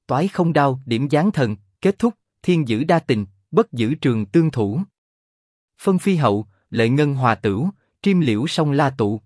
toái không đao, điểm giáng thần, kết thúc, thiên giữ đa tình, bất giữ trường tương thủ. Phân phi hậu, lệ ngân hòa tửu, triêm liễu song la tụ,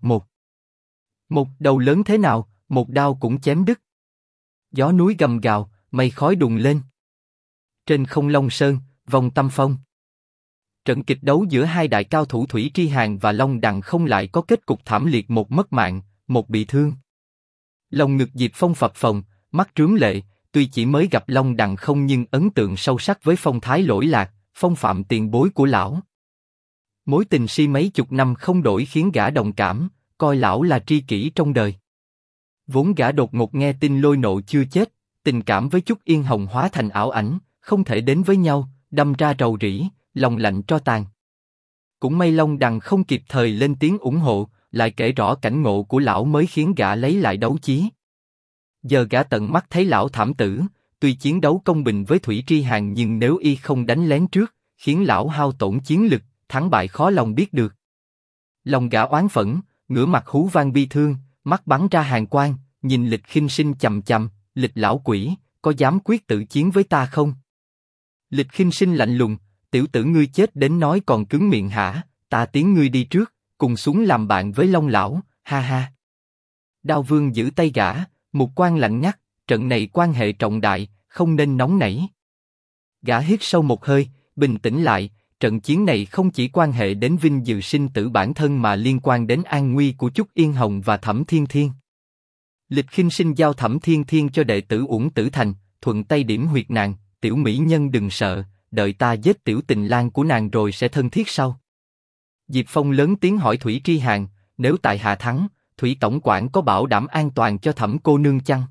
một đầu lớn thế nào, một đao cũng chém đứt. Gió núi gầm gào, mây khói đùng lên. Trên không Long Sơn, vòng tâm phong. Trận kịch đấu giữa hai đại cao thủ Thủy Tri Hàn và Long Đằng không lại có kết cục thảm liệt, một mất mạng, một bị thương. Lòng ngực Diệp Phong phập phồng, mắt trướng lệ, tuy chỉ mới gặp Long Đằng không nhưng ấn tượng sâu sắc với phong thái lỗi lạc, phong phạm tiền bối của lão. Mối tình si mấy chục năm không đổi khiến gã đồng cảm, coi lão là tri kỷ trong đời. Vốn gã đột ngột nghe tin Lôi Nộ chưa chết, tình cảm với Trúc Yên Hồng hóa thành ảo ảnh, không thể đến với nhau, đâm ra rầu rĩ, lòng lạnh tro tàn. Cũng may Long Đằng không kịp thời lên tiếng ủng hộ, lại kể rõ cảnh ngộ của lão mới khiến gã lấy lại đấu chí. Giờ gã tận mắt thấy lão thảm tử, tuy chiến đấu công bình với Thủy Tri Hàn nhưng nếu y không đánh lén trước, khiến lão hao tổn chiến lực, thắng bại khó lòng biết được. Lòng gã oán phẫn, ngửa mặt hú vang bi thương, mắt bắn ra hàn quang, nhìn Lịch Khinh Sinh chằm chằm, Lịch lão quỷ, có dám quyết tử chiến với ta không? Lịch Khinh Sinh lạnh lùng, tiểu tử ngươi chết đến nói còn cứng miệng hả? Ta tiến ngươi đi trước, cùng xuống làm bạn với Long lão, ha ha. Đao Vương giữ tay gã, mục quang lạnh ngắt, trận này quan hệ trọng đại, không nên nóng nảy. Gã hít sâu một hơi, bình tĩnh lại. Trận chiến này không chỉ quan hệ đến vinh dự sinh tử bản thân mà liên quan đến an nguy của Trúc Yên Hồng và Thẩm Thiên Thiên. Lịch Khinh Sinh giao Thẩm Thiên Thiên cho đệ tử Uổng Tử Thành, thuận tay điểm huyệt nàng, tiểu mỹ nhân đừng sợ, đợi ta giết tiểu tình lang của nàng rồi sẽ thân thiết sau. Diệp Phong lớn tiếng hỏi Thủy Tri Hàn, nếu tại hạ thắng, Thủy tổng quản có bảo đảm an toàn cho Thẩm cô nương chăng?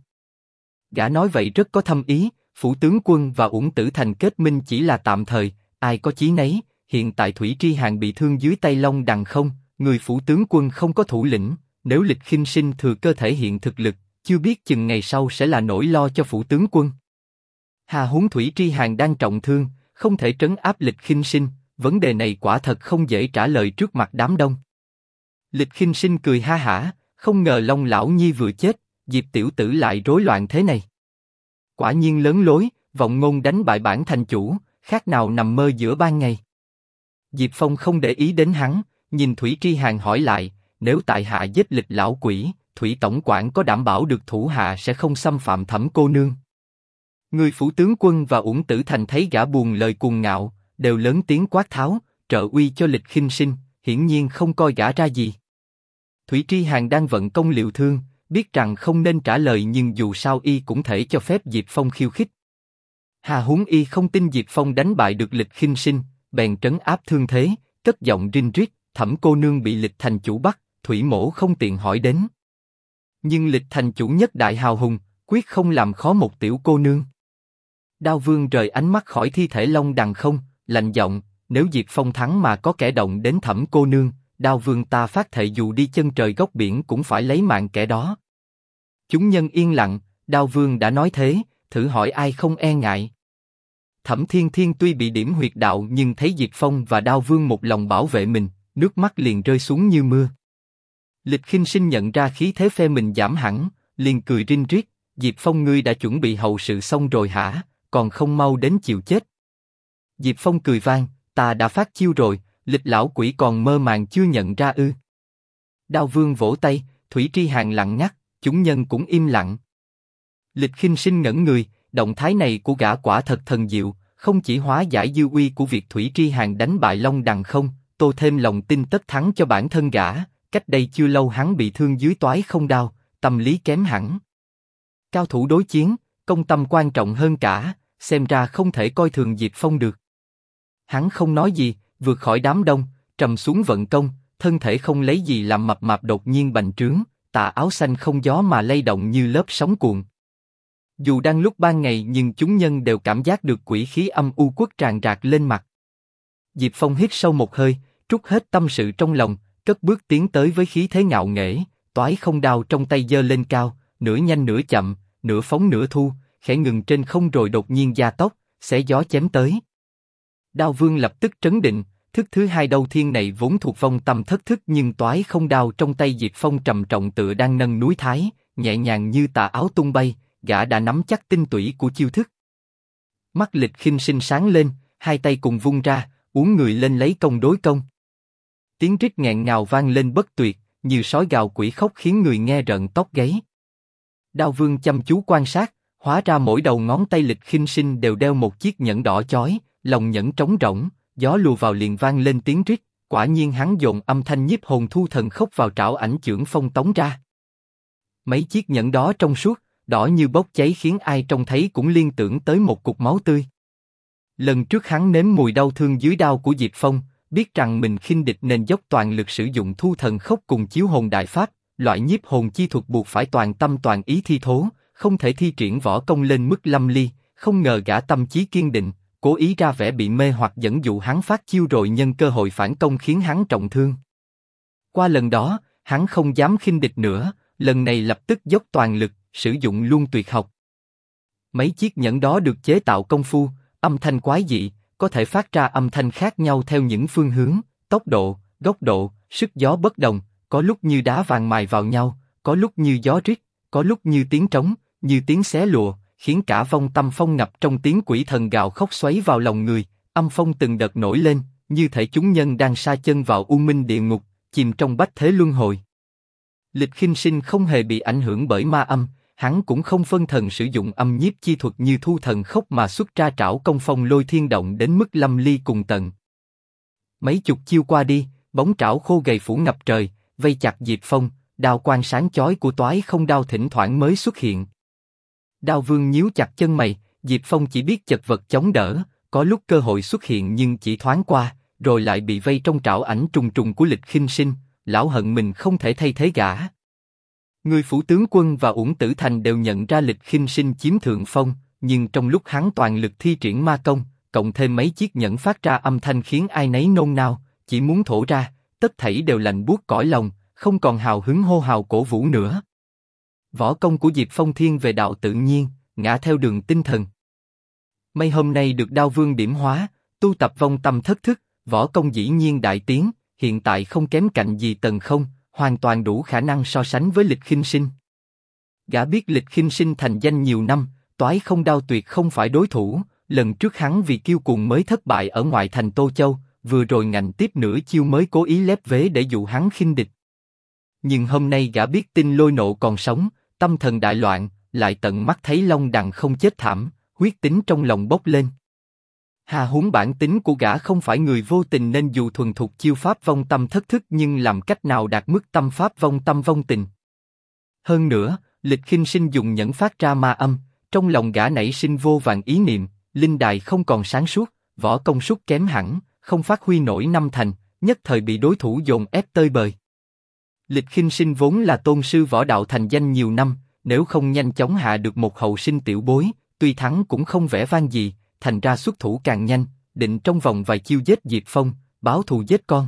Gã nói vậy rất có thâm ý, phủ tướng quân và Uổng Tử Thành kết minh chỉ là tạm thời. Ai có chí nấy, hiện tại Thủy Tri Hàn bị thương dưới tay Long Đằng không, người phủ tướng quân không có thủ lĩnh, nếu Lịch Khinh Sinh thừa cơ thể hiện thực lực, chưa biết chừng ngày sau sẽ là nỗi lo cho phủ tướng quân. Hà huống Thủy Tri Hàn đang trọng thương, không thể trấn áp Lịch Khinh Sinh, vấn đề này quả thật không dễ trả lời trước mặt đám đông. Lịch Khinh Sinh cười ha hả, không ngờ Long lão nhi vừa chết, Diệp tiểu tử lại rối loạn thế này. Quả nhiên lớn lối, vọng ngôn đánh bại bản thành chủ. Khác nào nằm mơ giữa ban ngày. Diệp Phong không để ý đến hắn, nhìn Thủy Tri Hàn hỏi lại, nếu tại hạ giết Lịch lão quỷ, Thủy tổng quản có đảm bảo được thủ hạ sẽ không xâm phạm Thẩm cô nương? Người phủ tướng quân và Uổng Tử Thành thấy gã buồn lời cuồng ngạo, đều lớn tiếng quát tháo, trợ uy cho Lịch Khinh Sinh, hiển nhiên không coi gã ra gì. Thủy Tri Hàn đang vận công liệu thương, biết rằng không nên trả lời nhưng dù sao y cũng thể cho phép Diệp Phong khiêu khích. Hà huống y không tin Diệp Phong đánh bại được Lịch Khinh Sinh, bèn trấn áp thương thế, cất giọng rinh rít, Thẩm cô nương bị Lịch thành chủ bắt, Thủy mỗ không tiện hỏi đến. Nhưng Lịch thành chủ nhất đại hào hùng, quyết không làm khó một tiểu cô nương. Đao Vương rời ánh mắt khỏi thi thể Long Đằng không, lạnh giọng, nếu Diệp Phong thắng mà có kẻ động đến Thẩm cô nương, Đao Vương ta phát thệ dù đi chân trời góc biển cũng phải lấy mạng kẻ đó. Chúng nhân yên lặng, Đao Vương đã nói thế, thử hỏi ai không e ngại. Thẩm Thiên Thiên tuy bị điểm huyệt đạo nhưng thấy Diệp Phong và Đao Vương một lòng bảo vệ mình, nước mắt liền rơi xuống như mưa. Lịch Khinh Sinh nhận ra khí thế phe mình giảm hẳn, liền cười rinh rít, Diệp Phong ngươi đã chuẩn bị hậu sự xong rồi hả, còn không mau đến chịu chết. Diệp Phong cười vang, ta đã phát chiêu rồi, Lịch lão quỷ còn mơ màng chưa nhận ra ư? Đao Vương vỗ tay, Thủy Tri Hàn lặng ngắt, chúng nhân cũng im lặng. Lịch Khinh Sinh ngẩn người, động thái này của gã quả thật thần diệu, không chỉ hóa giải dư uy của việc Thủy Tri Hàn đánh bại Long Đằng không, tô thêm lòng tin tất thắng cho bản thân gã. Cách đây chưa lâu hắn bị thương dưới toái không đao, tâm lý kém hẳn. Cao thủ đối chiến, công tâm quan trọng hơn cả, xem ra không thể coi thường Diệp Phong được. Hắn không nói gì, vượt khỏi đám đông, trầm xuống vận công, thân thể không lấy gì làm mập mạp đột nhiên bành trướng, tà áo xanh không gió mà lay động như lớp sóng cuồn. Dù đang lúc ban ngày nhưng chúng nhân đều cảm giác được quỷ khí âm u quất tràn rạc lên mặt. Diệp Phong hít sâu một hơi, trút hết tâm sự trong lòng, cất bước tiến tới với khí thế ngạo nghễ, toái không đao trong tay giơ lên cao, nửa nhanh nửa chậm, nửa phóng nửa thu, khẽ ngừng trên không rồi đột nhiên gia tốc, xé gió chém tới. Đao Vương lập tức trấn định, thức thứ hai Đâu Thiên này vốn thuộc vong tâm thất thức nhưng toái không đao trong tay Diệp Phong trầm trọng tựa đang nâng núi Thái, nhẹ nhàng như tà áo tung bay, gã đã nắm chắc tinh túy của chiêu thức. Mắt Lịch Khinh Sinh sáng lên, hai tay cùng vung ra, uốn người lên lấy công đối công. Tiếng rít nghẹn ngào vang lên bất tuyệt, như sói gào quỷ khóc khiến người nghe rợn tóc gáy. Đao Vương chăm chú quan sát, hóa ra mỗi đầu ngón tay Lịch Khinh Sinh đều đeo một chiếc nhẫn đỏ chói, lòng nhẫn trống rỗng, gió lùa vào liền vang lên tiếng rít. Quả nhiên hắn dồn âm thanh nhiếp hồn thu thần khốc vào trảo ảnh chưởng phong tống ra. Mấy chiếc nhẫn đó trong suốt, đỏ như bốc cháy khiến ai trông thấy cũng liên tưởng tới một cục máu tươi. Lần trước hắn nếm mùi đau thương dưới đao của Diệp Phong, biết rằng mình khinh địch nên dốc toàn lực sử dụng thu thần khốc cùng chiếu hồn đại pháp, loại nhiếp hồn chi thuật buộc phải toàn tâm toàn ý thi thố, không thể thi triển võ công lên mức lâm ly. Không ngờ gã tâm chí kiên định, cố ý ra vẻ bị mê hoặc dẫn dụ hắn phát chiêu rồi nhân cơ hội phản công khiến hắn trọng thương. Qua lần đó, hắn không dám khinh địch nữa, lần này lập tức dốc toàn lực, sử dụng luôn tuyệt học. Mấy chiếc nhẫn đó được chế tạo công phu, âm thanh quái dị, có thể phát ra âm thanh khác nhau theo những phương hướng, tốc độ, góc độ, sức gió bất đồng, có lúc như đá vàng mài vào nhau, có lúc như gió rít, có lúc như tiếng trống, như tiếng xé lụa, khiến cả vong tâm phong ngập trong tiếng quỷ thần gào khóc xoáy vào lòng người, âm phong từng đợt nổi lên, như thể chúng nhân đang sa chân vào u minh địa ngục, chìm trong bách thế luân hồi. Lịch Khinh Sinh không hề bị ảnh hưởng bởi ma âm, hắn cũng không phân thần sử dụng âm nhiếp chi thuật như thu thần khốc mà xuất ra trảo công phong lôi thiên động đến mức lâm ly cùng tận. Mấy chục chiêu qua đi, bóng trảo khô gầy phủ ngập trời, vây chặt Diệp Phong, đao quang sáng chói của toái không đao thỉnh thoảng mới xuất hiện. Đao Vương nhíu chặt chân mày, Diệp Phong chỉ biết chật vật chống đỡ, có lúc cơ hội xuất hiện nhưng chỉ thoáng qua, rồi lại bị vây trong trảo ảnh trùng trùng của Lịch Khinh Sinh, lão hận mình không thể thay thế gã. Người phủ tướng quân và Uổng Tử Thành đều nhận ra Lịch Khinh Sinh chiếm thượng phong, nhưng trong lúc hắn toàn lực thi triển ma công, cộng thêm mấy chiếc nhẫn phát ra âm thanh khiến ai nấy nôn nao, chỉ muốn thổ ra, tất thảy đều lạnh buốt cõi lòng, không còn hào hứng hô hào cổ vũ nữa. Võ công của Diệp Phong thiên về đạo tự nhiên, ngã theo đường tinh thần. Mấy hôm nay được Đao Vương điểm hóa, tu tập vong tâm thất thức, võ công dĩ nhiên đại tiến, hiện tại không kém cạnh gì Tần Không, hoàn toàn đủ khả năng so sánh với Lịch Khinh Sinh. Gã biết Lịch Khinh Sinh thành danh nhiều năm, toái không đao tuyệt không phải đối thủ, lần trước hắn vì kiêu cuồng mới thất bại ở ngoại thành Tô Châu, vừa rồi ngạnh tiếp nửa chiêu mới cố ý lép vế để dụ hắn khinh địch. Nhưng hôm nay gã biết tin lôi nộ còn sống, tâm thần đại loạn, lại tận mắt thấy Long Đằng không chết thảm, huyết tính trong lòng bốc lên. Hà huống bản tính của gã không phải người vô tình nên dù thuần thục chiêu pháp vong tâm thất thức nhưng làm cách nào đạt mức tâm pháp vong tâm vong tình. Hơn nữa, Lịch Khinh Sinh dùng nhẫn phát ra ma âm, trong lòng gã nảy sinh vô vàn ý niệm, linh đài không còn sáng suốt, võ công sút kém hẳn, không phát huy nổi năm thành, nhất thời bị đối thủ dồn ép tơi bời. Lịch Khinh Sinh vốn là tôn sư võ đạo thành danh nhiều năm, nếu không nhanh chóng hạ được một hậu sinh tiểu bối, tuy thắng cũng không vẻ vang gì, thành ra xuất thủ càng nhanh, định trong vòng vài chiêu giết Diệp Phong, báo thù giết con.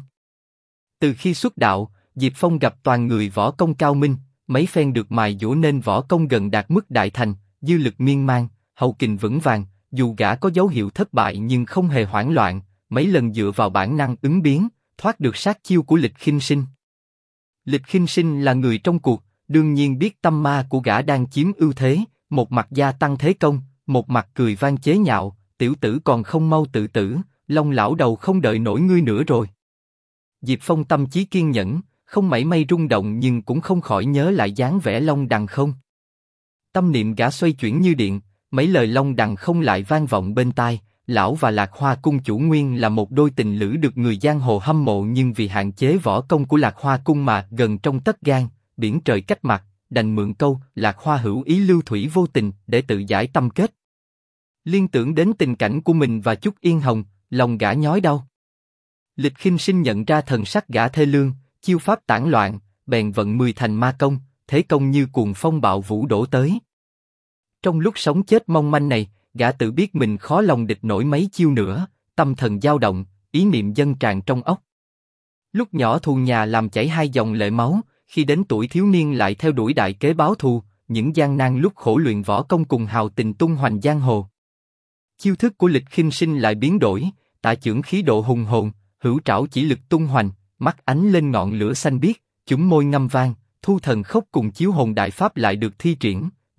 Từ khi xuất đạo, Diệp Phong gặp toàn người võ công cao minh, mấy phen được mài dũa nên võ công gần đạt mức đại thành, dư lực miên man, hậu kình vững vàng, dù gã có dấu hiệu thất bại nhưng không hề hoảng loạn, mấy lần dựa vào bản năng ứng biến, thoát được sát chiêu của Lịch Khinh Sinh. Lịch Khinh Sinh là người trong cuộc, đương nhiên biết tâm ma của gã đang chiếm ưu thế, một mặt gia tăng thế công, một mặt cười vang chế nhạo, tiểu tử còn không mau tự tử, Long lão đầu không đợi nổi ngươi nữa rồi. Diệp Phong tâm trí kiên nhẫn, không mảy may rung động nhưng cũng không khỏi nhớ lại dáng vẻ Long Đằng không. Tâm niệm gã xoay chuyển như điện, mấy lời Long Đằng không lại vang vọng bên tai. Lão và Lạc Hoa cung chủ nguyên là một đôi tình lữ được người giang hồ hâm mộ nhưng vì hạn chế võ công của Lạc Hoa cung mà gần trong tấc gang, biển trời cách mặt, đành mượn câu Lạc Hoa hữu ý lưu thủy vô tình để tự giải tâm kết. Liên tưởng đến tình cảnh của mình và Trúc Yên Hồng, lòng gã nhói đau. Lịch Khinh Sinh nhận ra thần sắc gã thê lương, chiêu pháp tản loạn, bèn vận 10 thành ma công, thế công như cuồng phong bạo vũ đổ tới. Trong lúc sống chết mong manh này, gã tự biết mình khó lòng địch nổi mấy chiêu nữa, tâm thần dao động, ý niệm dâng tràn trong óc. Lúc nhỏ thù nhà làm chảy 2 dòng lệ máu, khi đến tuổi thiếu niên lại theo đuổi đại kế báo thù, những gian nan lúc khổ luyện võ công cùng hào tình tung hoành giang hồ. Chiêu thức của Lịch Khinh Sinh lại biến đổi, tả chưởng khí độ hùng hồn, hữu trảo chỉ lực tung hoành, mắt ánh lên ngọn lửa xanh biếc, chúng môi ngâm vang, thu thần khốc cùng chiếu hồn đại pháp lại được thi triển,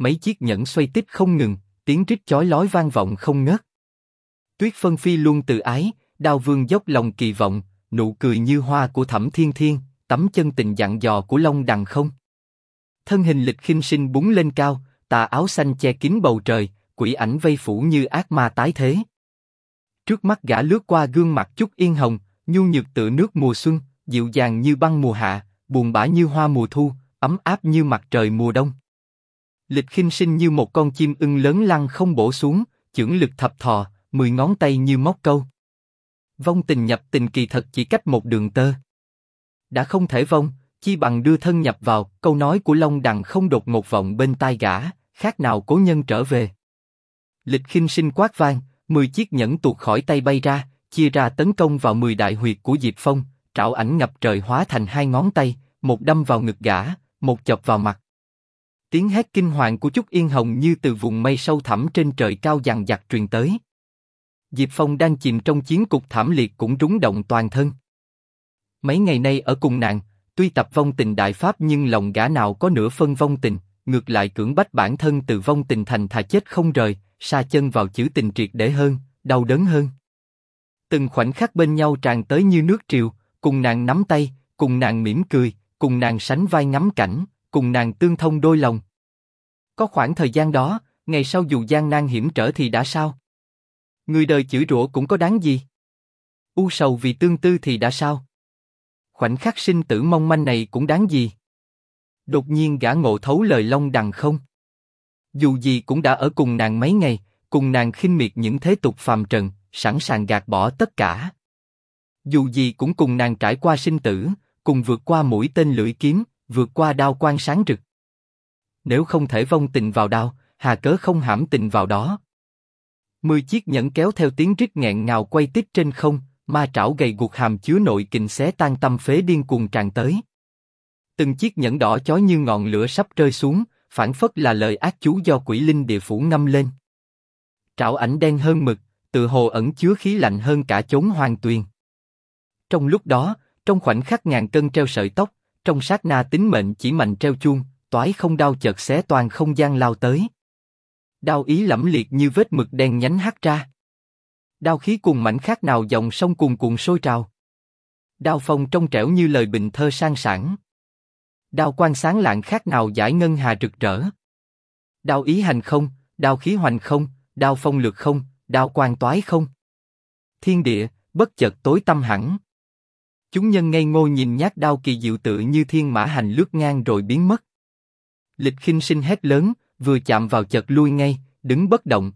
mấy chiếc nhẫn xoay tít không ngừng, tiếng rít chói lói vang vọng không ngớt. Tuyết Phân Phi luôn từ ái, Đao Vương dốc lòng kỳ vọng, nụ cười như hoa của Thẩm Thiên Thiên, tấm chân tình dặn dò của Long Đằng không. Thân hình Lịch Khinh Sinh búng lên cao, tà áo xanh che kín bầu trời, quỷ ảnh vây phủ như ác ma tái thế. Trước mắt gã lướt qua gương mặt Trúc Yên Hồng, nhu nhược tựa nước mùa xuân, dịu dàng như băng mùa hạ, buồn bã như hoa mùa thu, ấm áp như mặt trời mùa đông. Lịch Khinh Sinh như một con chim ưng lớn lăng không bổ xuống, chưởng lực thập thò, 10 ngón tay như móc câu. Vong tình nhập tình kỳ thật chỉ cách một đường tơ. Đã không thể vong, chi bằng đưa thân nhập vào. Câu nói của Long Đằng không đột ngột vọng bên tai gã, khác nào cố nhân trở về. Lịch Khinh Sinh quát vang, 10 chiếc nhẫn tuột khỏi tay bay ra, chia ra tấn công vào 10 đại huyệt của Diệp Phong. Trảo ảnh ngập trời hóa thành 2 ngón tay, một đâm vào ngực gã, một chọc vào mặt. Tiếng hét kinh hoàng của Trúc Yên Hồng như từ vùng mây sâu thẳm trên trời cao dằng dặc truyền tới. Diệp Phong đang chìm trong chiến cục thảm liệt cũng rúng động toàn thân. Mấy ngày nay ở cùng nàng, tuy tập vong tình đại pháp nhưng lòng gã nào có nửa phân vong tình, ngược lại cưỡng bách bản thân từ vong tình thành thà chết không rời, sa chân vào chữ tình triệt để hơn, đau đớn hơn. Từng khoảnh khắc bên nhau tràn tới như nước triều, cùng nàng nắm tay, cùng nàng mỉm cười, cùng nàng sánh vai ngắm cảnh, cùng nàng tương thông đôi lòng. Có khoảng thời gian đó, ngày sau dù gian nan hiểm trở thì đã sao? Người đời chửi rủa cũng có đáng gì? U sầu vì tương tư thì đã sao? Khoảnh khắc sinh tử mong manh này cũng đáng gì? Đột nhiên gã ngộ thấu lời Long Đằng không. Dù gì cũng đã ở cùng nàng mấy ngày, cùng nàng khinh miệt những thế tục phàm trần, sẵn sàng gạt bỏ tất cả. Dù gì cũng cùng nàng trải qua sinh tử, cùng vượt qua mũi tên lưỡi kiếm, vượt qua đao quang sáng rực. Nếu không thể vong tình vào đao, hà cớ không hãm tình vào đó. 10 chiếc nhẫn kéo theo tiếng rít nghẹn ngào quay tít trên không, ma trảo gầy guộc hàm chứa nội kình xé tan tâm phế điên cuồng tràn tới. Từng chiếc nhẫn đỏ chói như ngọn lửa sắp rơi xuống, phảng phất là lời ác chú do quỷ linh địa phủ ngâm lên. Trảo ảnh đen hơn mực, tự hồ ẩn chứa khí lạnh hơn cả chốn hoang tuyền. Trong lúc đó, trong khoảnh khắc ngàn cân treo sợi tóc, trong sát na tính mệnh chỉ mạnh treo chuông, toái không đao chợt xé toàn không gian lao tới. Đao ý lẫm liệt như vết mực đen nhánh hắt ra. Đao khí cuồng mãnh khác nào dòng sông cuồn cuộn sôi trào. Đao phong trong trẻo như lời bình thơ sang sảng. Đao quang sáng lạng khác nào dải ngân hà rực rỡ. Đao ý hành không, đao khí hoành không, đao phong lược không, đao quang toái không. Thiên địa bất chợt tối tăm hẳn. Chúng nhân ngây ngô nhìn nhát đao kỳ diệu tự như thiên mã hành lướt ngang rồi biến mất. Lịch Khinh Sinh hét lớn, vừa chạm vào chợt lui ngay, đứng bất động.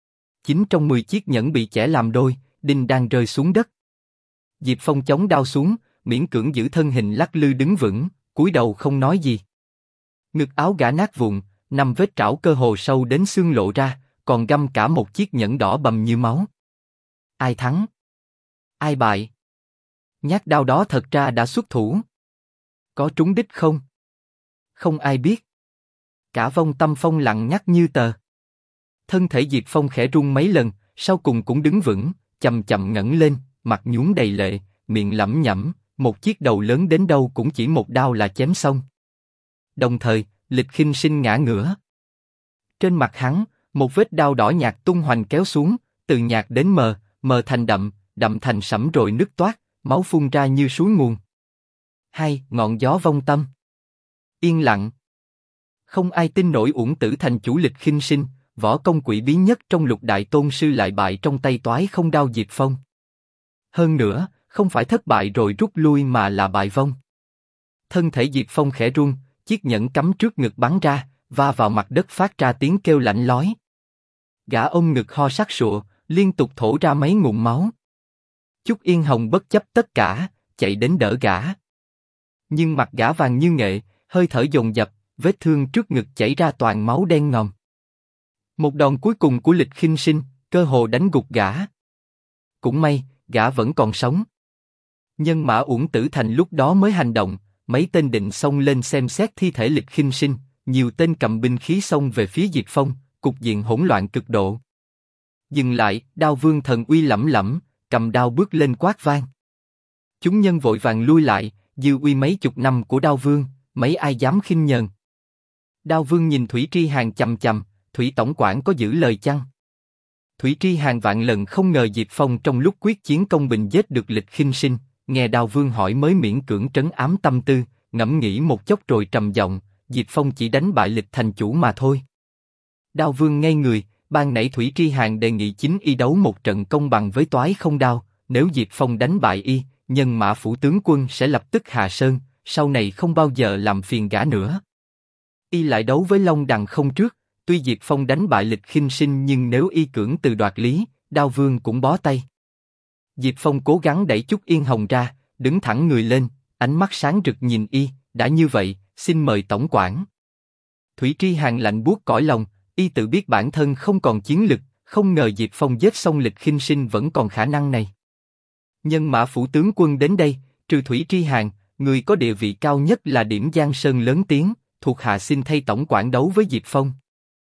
9 trong 10 chiếc nhẫn bị chẻ làm đôi, đinh đang rơi xuống đất. Diệp Phong chống đao xuống, miễn cưỡng giữ thân hình lắc lư đứng vững, cúi đầu không nói gì. Ngực áo gã nát vụn, 5 vết trảo cơ hồ sâu đến xương lộ ra, còn găm cả một chiếc nhẫn đỏ bầm như máu. Ai thắng? Ai bại? Nhát đao đó thật ra đã xuất thủ. Có trúng đích không? Không ai biết. Cả Vong Tâm Phong lặng ngắt như tờ. Thân thể Diệp Phong khẽ rung mấy lần, sau cùng cũng đứng vững, chậm chậm ngẩng lên, mặt nhuốm đầy lệ, miệng lẩm nhẩm, một chiếc đầu lớn đến đâu cũng chỉ một đao là chém xong. Đồng thời, Lịch Khinh Sinh ngã ngửa. Trên mặt hắn, một vết đao đỏ nhạt tung hoành kéo xuống, từ nhạt đến mờ, mờ thành đậm, đậm thành sẫm rồi nứt toát, máu phun ra như suối nguồn. Hai, ngọn gió vong tâm. Yên lặng. Không ai tin nổi Uổng Tử Thành chủ Lịch Khinh Sinh, võ công quỷ bí nhất trong Lục Đại Tôn Sư lại bại trong tay toái không đao Diệp Phong. Hơn nữa, không phải thất bại rồi rút lui mà là bại vong. Thân thể Diệp Phong khẽ run, chiếc nhẫn cắm trước ngực bắn ra, va vào mặt đất phát ra tiếng kêu lạnh lói. Gã ôm ngực ho sặc sụa, liên tục thổ ra mấy ngụm máu. Trúc Yên Hồng bất chấp tất cả, chạy đến đỡ gã. Nhưng mặt gã vàng như nghệ, hơi thở dồn dập, vết thương trước ngực chảy ra toàn máu đen ngòm. Một đòn cuối cùng của Lịch Khinh Sinh, cơ hồ đánh gục gã. Cũng may, gã vẫn còn sống. Nhân mã Uổng Tử Thành lúc đó mới hành động, mấy tên định xông lên xem xét thi thể Lịch Khinh Sinh, nhiều tên cầm binh khí xông về phía Diệp Phong, cục diện hỗn loạn cực độ. Dừng lại, Đao Vương thần uy lẫm lẫm, cầm đao bước lên quát vang. Chúng nhân vội vàng lui lại, dư uy mấy chục năm của Đao Vương, mấy ai dám khinh nhờn. Đao Vương nhìn Thủy Tri Hàn chằm chằm, Thủy tổng quản có giữ lời chăng? Thủy Tri Hàn vạn lần không ngờ Diệp Phong trong lúc quyết chiến công bình giết được Lịch Khinh Sinh, nghe Đao Vương hỏi mới miễn cưỡng trấn ám tâm tư, ngẫm nghĩ một chốc rồi trầm giọng, Diệp Phong chỉ đánh bại Lịch thành chủ mà thôi. Đao Vương ngây người, ban nãy Thủy Tri Hàn đề nghị chính y đấu một trận công bằng với Toái Không Đao, nếu Diệp Phong đánh bại y, Nhân Mã phủ tướng quân sẽ lập tức hạ sơn, sau này không bao giờ làm phiền gã nữa. Y lại đấu với Long Đằng Không trước, tuy Diệp Phong đánh bại Lịch Khinh Sinh nhưng nếu y cưỡng từ đoạt lý, Đao Vương cũng bó tay. Diệp Phong cố gắng đẩy Trúc Yên Hồng ra, đứng thẳng người lên, ánh mắt sáng rực nhìn y, đã như vậy, xin mời tổng quản. Thủy Tri Hàn lạnh buốt cõi lòng, y tự biết bản thân không còn chiến lực, không ngờ Diệp Phong giết xong Lịch Khinh Sinh vẫn còn khả năng này. Nhân Mã phủ tướng quân đến đây, trừ Thủy Tri Hàn, người có địa vị cao nhất là Điểm Giang Sơn lớn tiếng, thuộc hạ xin thay tổng quản đấu với Diệp Phong.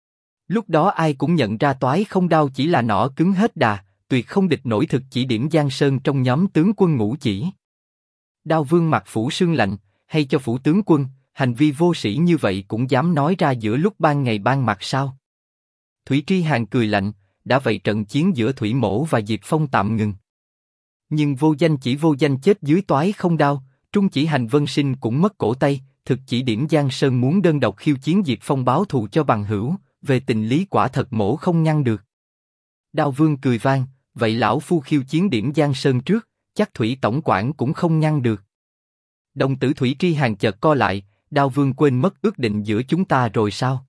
Lúc đó ai cũng nhận ra Toái Không Đao chỉ là nỏ cứng hết đà, tuyệt không địch nổi thực chỉ Điểm Giang Sơn trong nhóm tướng quân Ngũ Chỉ. Đao Vương mặt phủ sương lạnh, hay cho phủ tướng quân, hành vi vô sĩ như vậy cũng dám nói ra giữa lúc ban ngày ban mặt sao? Thủy Tri Hàn cười lạnh, đã vậy trận chiến giữa Thủy Mỗ và Diệp Phong tạm ngừng. Nhưng vô danh chỉ vô danh chết dưới Toái Không Đao, trung chỉ Hành Vân Sinh cũng mất cổ tay, thực chỉ Điểm Giang Sơn muốn đơn độc khiêu chiến Diệp Phong báo thù cho bằng hữu, về tình lý quả thật mỗ không ngăn được. Đao Vương cười vang, vậy lão phu khiêu chiến Điểm Giang Sơn trước, chắc Thủy tổng quản cũng không ngăn được. Đồng tử Thủy Tri Hàn chợt co lại, Đao Vương quên mất ước định giữa chúng ta rồi sao?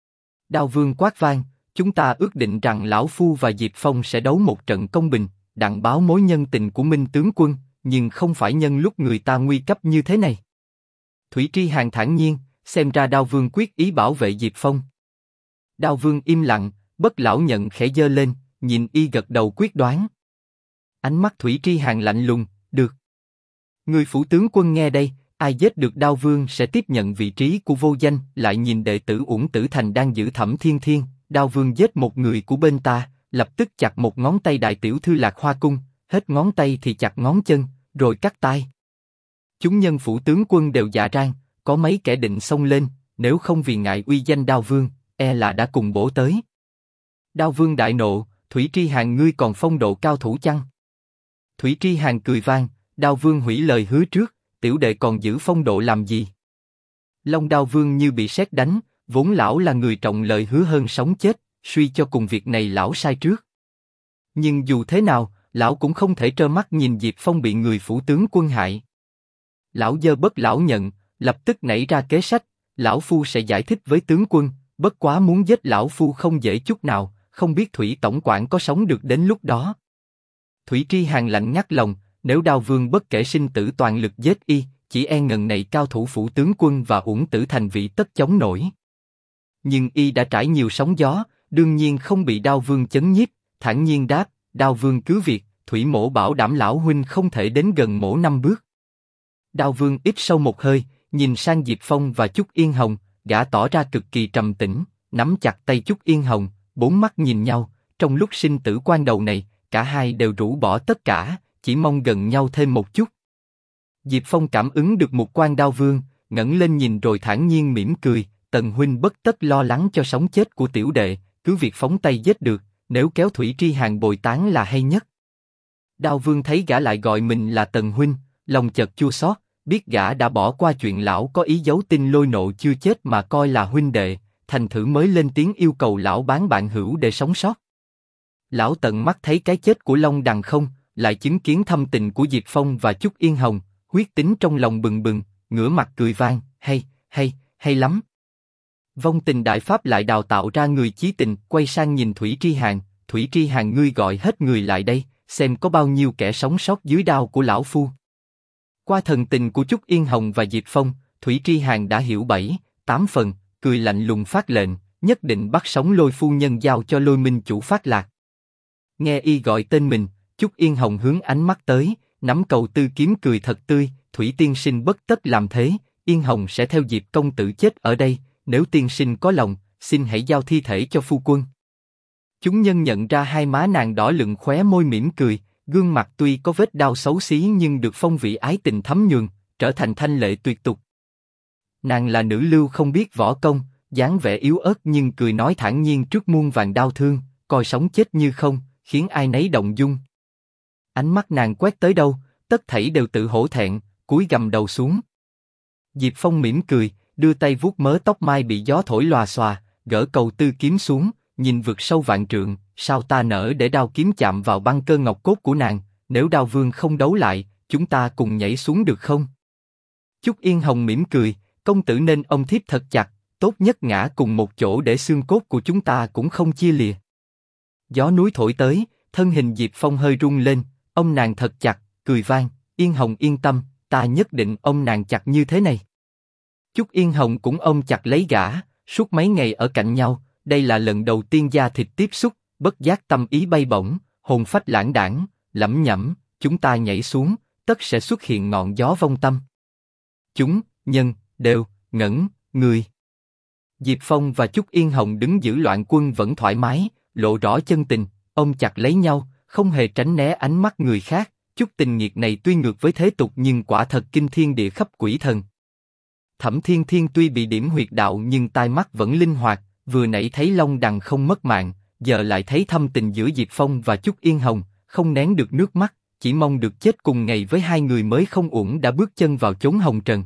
Đao Vương quát vang, chúng ta ước định rằng lão phu và Diệp Phong sẽ đấu một trận công bình, đặng báo mối nhân tình của Minh tướng quân, nhưng không phải nhân lúc người ta nguy cấp như thế này. Thủy Tri Hàn thản nhiên, xem ra Đao Vương quyết ý bảo vệ Diệp Phong. Đao Vương im lặng, Bất Lão Nhận khẽ giơ lên, nhìn y gật đầu quyết đoán. Ánh mắt Thủy Tri Hàn lạnh lùng, được. Người phủ tướng quân nghe đây, ai giết được Đao Vương sẽ tiếp nhận vị trí của vô danh. Lại nhìn đệ tử Uổng Tử Thành đang giữ Thẩm Thiên Thiên, Đao Vương giết một người của bên ta, lập tức chặt một ngón tay đại tiểu thư Lạc Hoa Cung, hết ngón tay thì chặt ngón chân, rồi cắt tai. Chúng nhân phủ tướng quân đều dạ rang, có mấy kẻ định xông lên, nếu không vì ngại uy danh Đao Vương, e là đã cùng bổ tới. Đao Vương đại nộ, Thủy Tri Hàn ngươi còn phong độ cao thủ chăng? Thủy Tri Hàn cười vang, Đao Vương hủy lời hứa trước, tiểu đệ còn giữ phong độ làm gì? Long Đao Vương như bị sét đánh, vốn lão là người trọng lời hứa hơn sống chết, suy cho cùng việc này lão sai trước. Nhưng dù thế nào, lão cũng không thể trơ mắt nhìn Diệp Phong bị người phủ tướng quân hại. Lão giơ Bất Lão Nhận, lập tức nảy ra kế sách, lão phu sẽ giải thích với tướng quân, bất quá muốn giết lão phu không dễ chút nào, không biết Thủy tổng quản có sống được đến lúc đó. Thủy Tri Hàn lạnh ngắt lòng, nếu Đao Vương bất kể sinh tử toàn lực giết y, chỉ e ngần này cao thủ phủ tướng quân và Uổng Tử Thành vị tất chống nổi. Nhưng y đã trải nhiều sóng gió, đương nhiên không bị Đao Vương chấn nhiếp, thản nhiên đáp, Đao Vương cứ việc, Thủy mỗ bảo đảm lão huynh không thể đến gần mỗ 5 bước. Đao Vương hít sâu một hơi, nhìn sang Diệp Phong và Trúc Yên Hồng, gã tỏ ra cực kỳ trầm tĩnh, nắm chặt tay Trúc Yên Hồng, bốn mắt nhìn nhau, trong lúc sinh tử quan đầu này, cả hai đều rũ bỏ tất cả, chỉ mong gần nhau thêm một chút. Diệp Phong cảm ứng được một quan Đao Vương, ngẩng lên nhìn rồi thản nhiên mỉm cười, Tần huynh bất tất lo lắng cho sống chết của tiểu đệ, cứ việc phóng tay giết được, nếu kéo Thủy Tri Hàn bồi tán là hay nhất. Đao Vương thấy gã lại gọi mình là Tần huynh, lòng chợt chua xót, biết gã đã bỏ qua chuyện lão có ý giấu tin Lôi Nộ chưa chết mà coi là huynh đệ, thành thử mới lên tiếng yêu cầu lão bán bạn hữu để sống sót. Lão tận mắt thấy cái chết của Long Đằng Không, lại chứng kiến thâm tình của Diệp Phong và Trúc Yên Hồng, huyết tính trong lòng bừng bừng, ngửa mặt cười vang, hay lắm. Vong Tình Đại Pháp lại đào tạo ra người chí tình, quay sang nhìn Thủy Tri Hàn, Thủy Tri Hàn ngươi gọi hết người lại đây, xem có bao nhiêu kẻ sống sót dưới đao của lão phu. Qua thần tình của Trúc Yên Hồng và Diệp Phong, Thủy Tri Hàn đã hiểu 7-8 phần, cười lạnh lùng phát lệnh, nhất định bắt sống Lôi phu nhân giao cho Lôi Minh chủ Phát Lạc. Nghe y gọi tên mình, Trúc Yên Hồng hướng ánh mắt tới, nắm cầu tư kiếm cười thật tươi, Thủy tiên sinh bất tất làm thế, Yên Hồng sẽ theo Diệp công tử chết ở đây, nếu tiên sinh có lòng, xin hãy giao thi thể cho phu quân. Chúng nhân nhận ra hai má nàng đỏ lựng, khóe môi mỉm cười, gương mặt tuy có vết đau xấu xí nhưng được phong vị ái tình thấm nhuần, trở thành thanh lệ tuyệt tục. Nàng là nữ lưu không biết võ công, dáng vẻ yếu ớt nhưng cười nói thản nhiên trước muôn vàn đau thương, coi sống chết như không, khiến ai nấy động dung. Ánh mắt nàng quét tới đâu, tất thảy đều tự hổ thẹn, cúi gằm đầu xuống. Diệp Phong mỉm cười, đưa tay vuốt mớ tóc mai bị gió thổi lòa xòa, gỡ cầu tư kiếm xuống, nhìn vực sâu vạn trượng, sao ta nỡ để đao kiếm chạm vào băng cơ ngọc cốt của nàng? Nếu Đao Vương không đấu lại, chúng ta cùng nhảy xuống được không? Chúc Yên Hồng mỉm cười, công tử nên ôm thiếp thật chặt, tốt nhất ngã cùng một chỗ để xương cốt của chúng ta cũng không chia lìa. Gió núi thổi tới, thân hình Diệp Phong hơi rung lên, ôm nàng thật chặt, cười vang, Yên Hồng yên tâm, ta nhất định ôm nàng chặt như thế này. Chúc Yên Hồng cũng ôm chặt lấy gã, suốt mấy ngày ở cạnh nhau, đây là lần đầu tiên da thịt tiếp xúc, bất giác tâm ý bay bổng, hồn phách lãng đãng, lẩm nhẩm, chúng ta nhảy xuống, tất sẽ xuất hiện ngọn gió vong tâm. Chúng, nhân, đều, ngẩn, người. Diệp Phong và Chúc Yên Hồng đứng giữ loạn quân vẫn thoải mái, lộ rõ chân tình, ôm chặt lấy nhau, không hề tránh né ánh mắt người khác. Chút tình nghiệt này tuy ngược với thế tục nhưng quả thật kinh thiên địa khắp quỷ thần. Thẩm Thiên Thiên tuy bị điểm huyệt đạo nhưng tai mắt vẫn linh hoạt, vừa nãy thấy Long Đằng không mất mạng, giờ lại thấy thâm tình giữa Diệp Phong và Chúc Yên Hồng, không nén được nước mắt, chỉ mong được chết cùng ngày với hai người mới không uổng đã bước chân vào chốn hồng trần.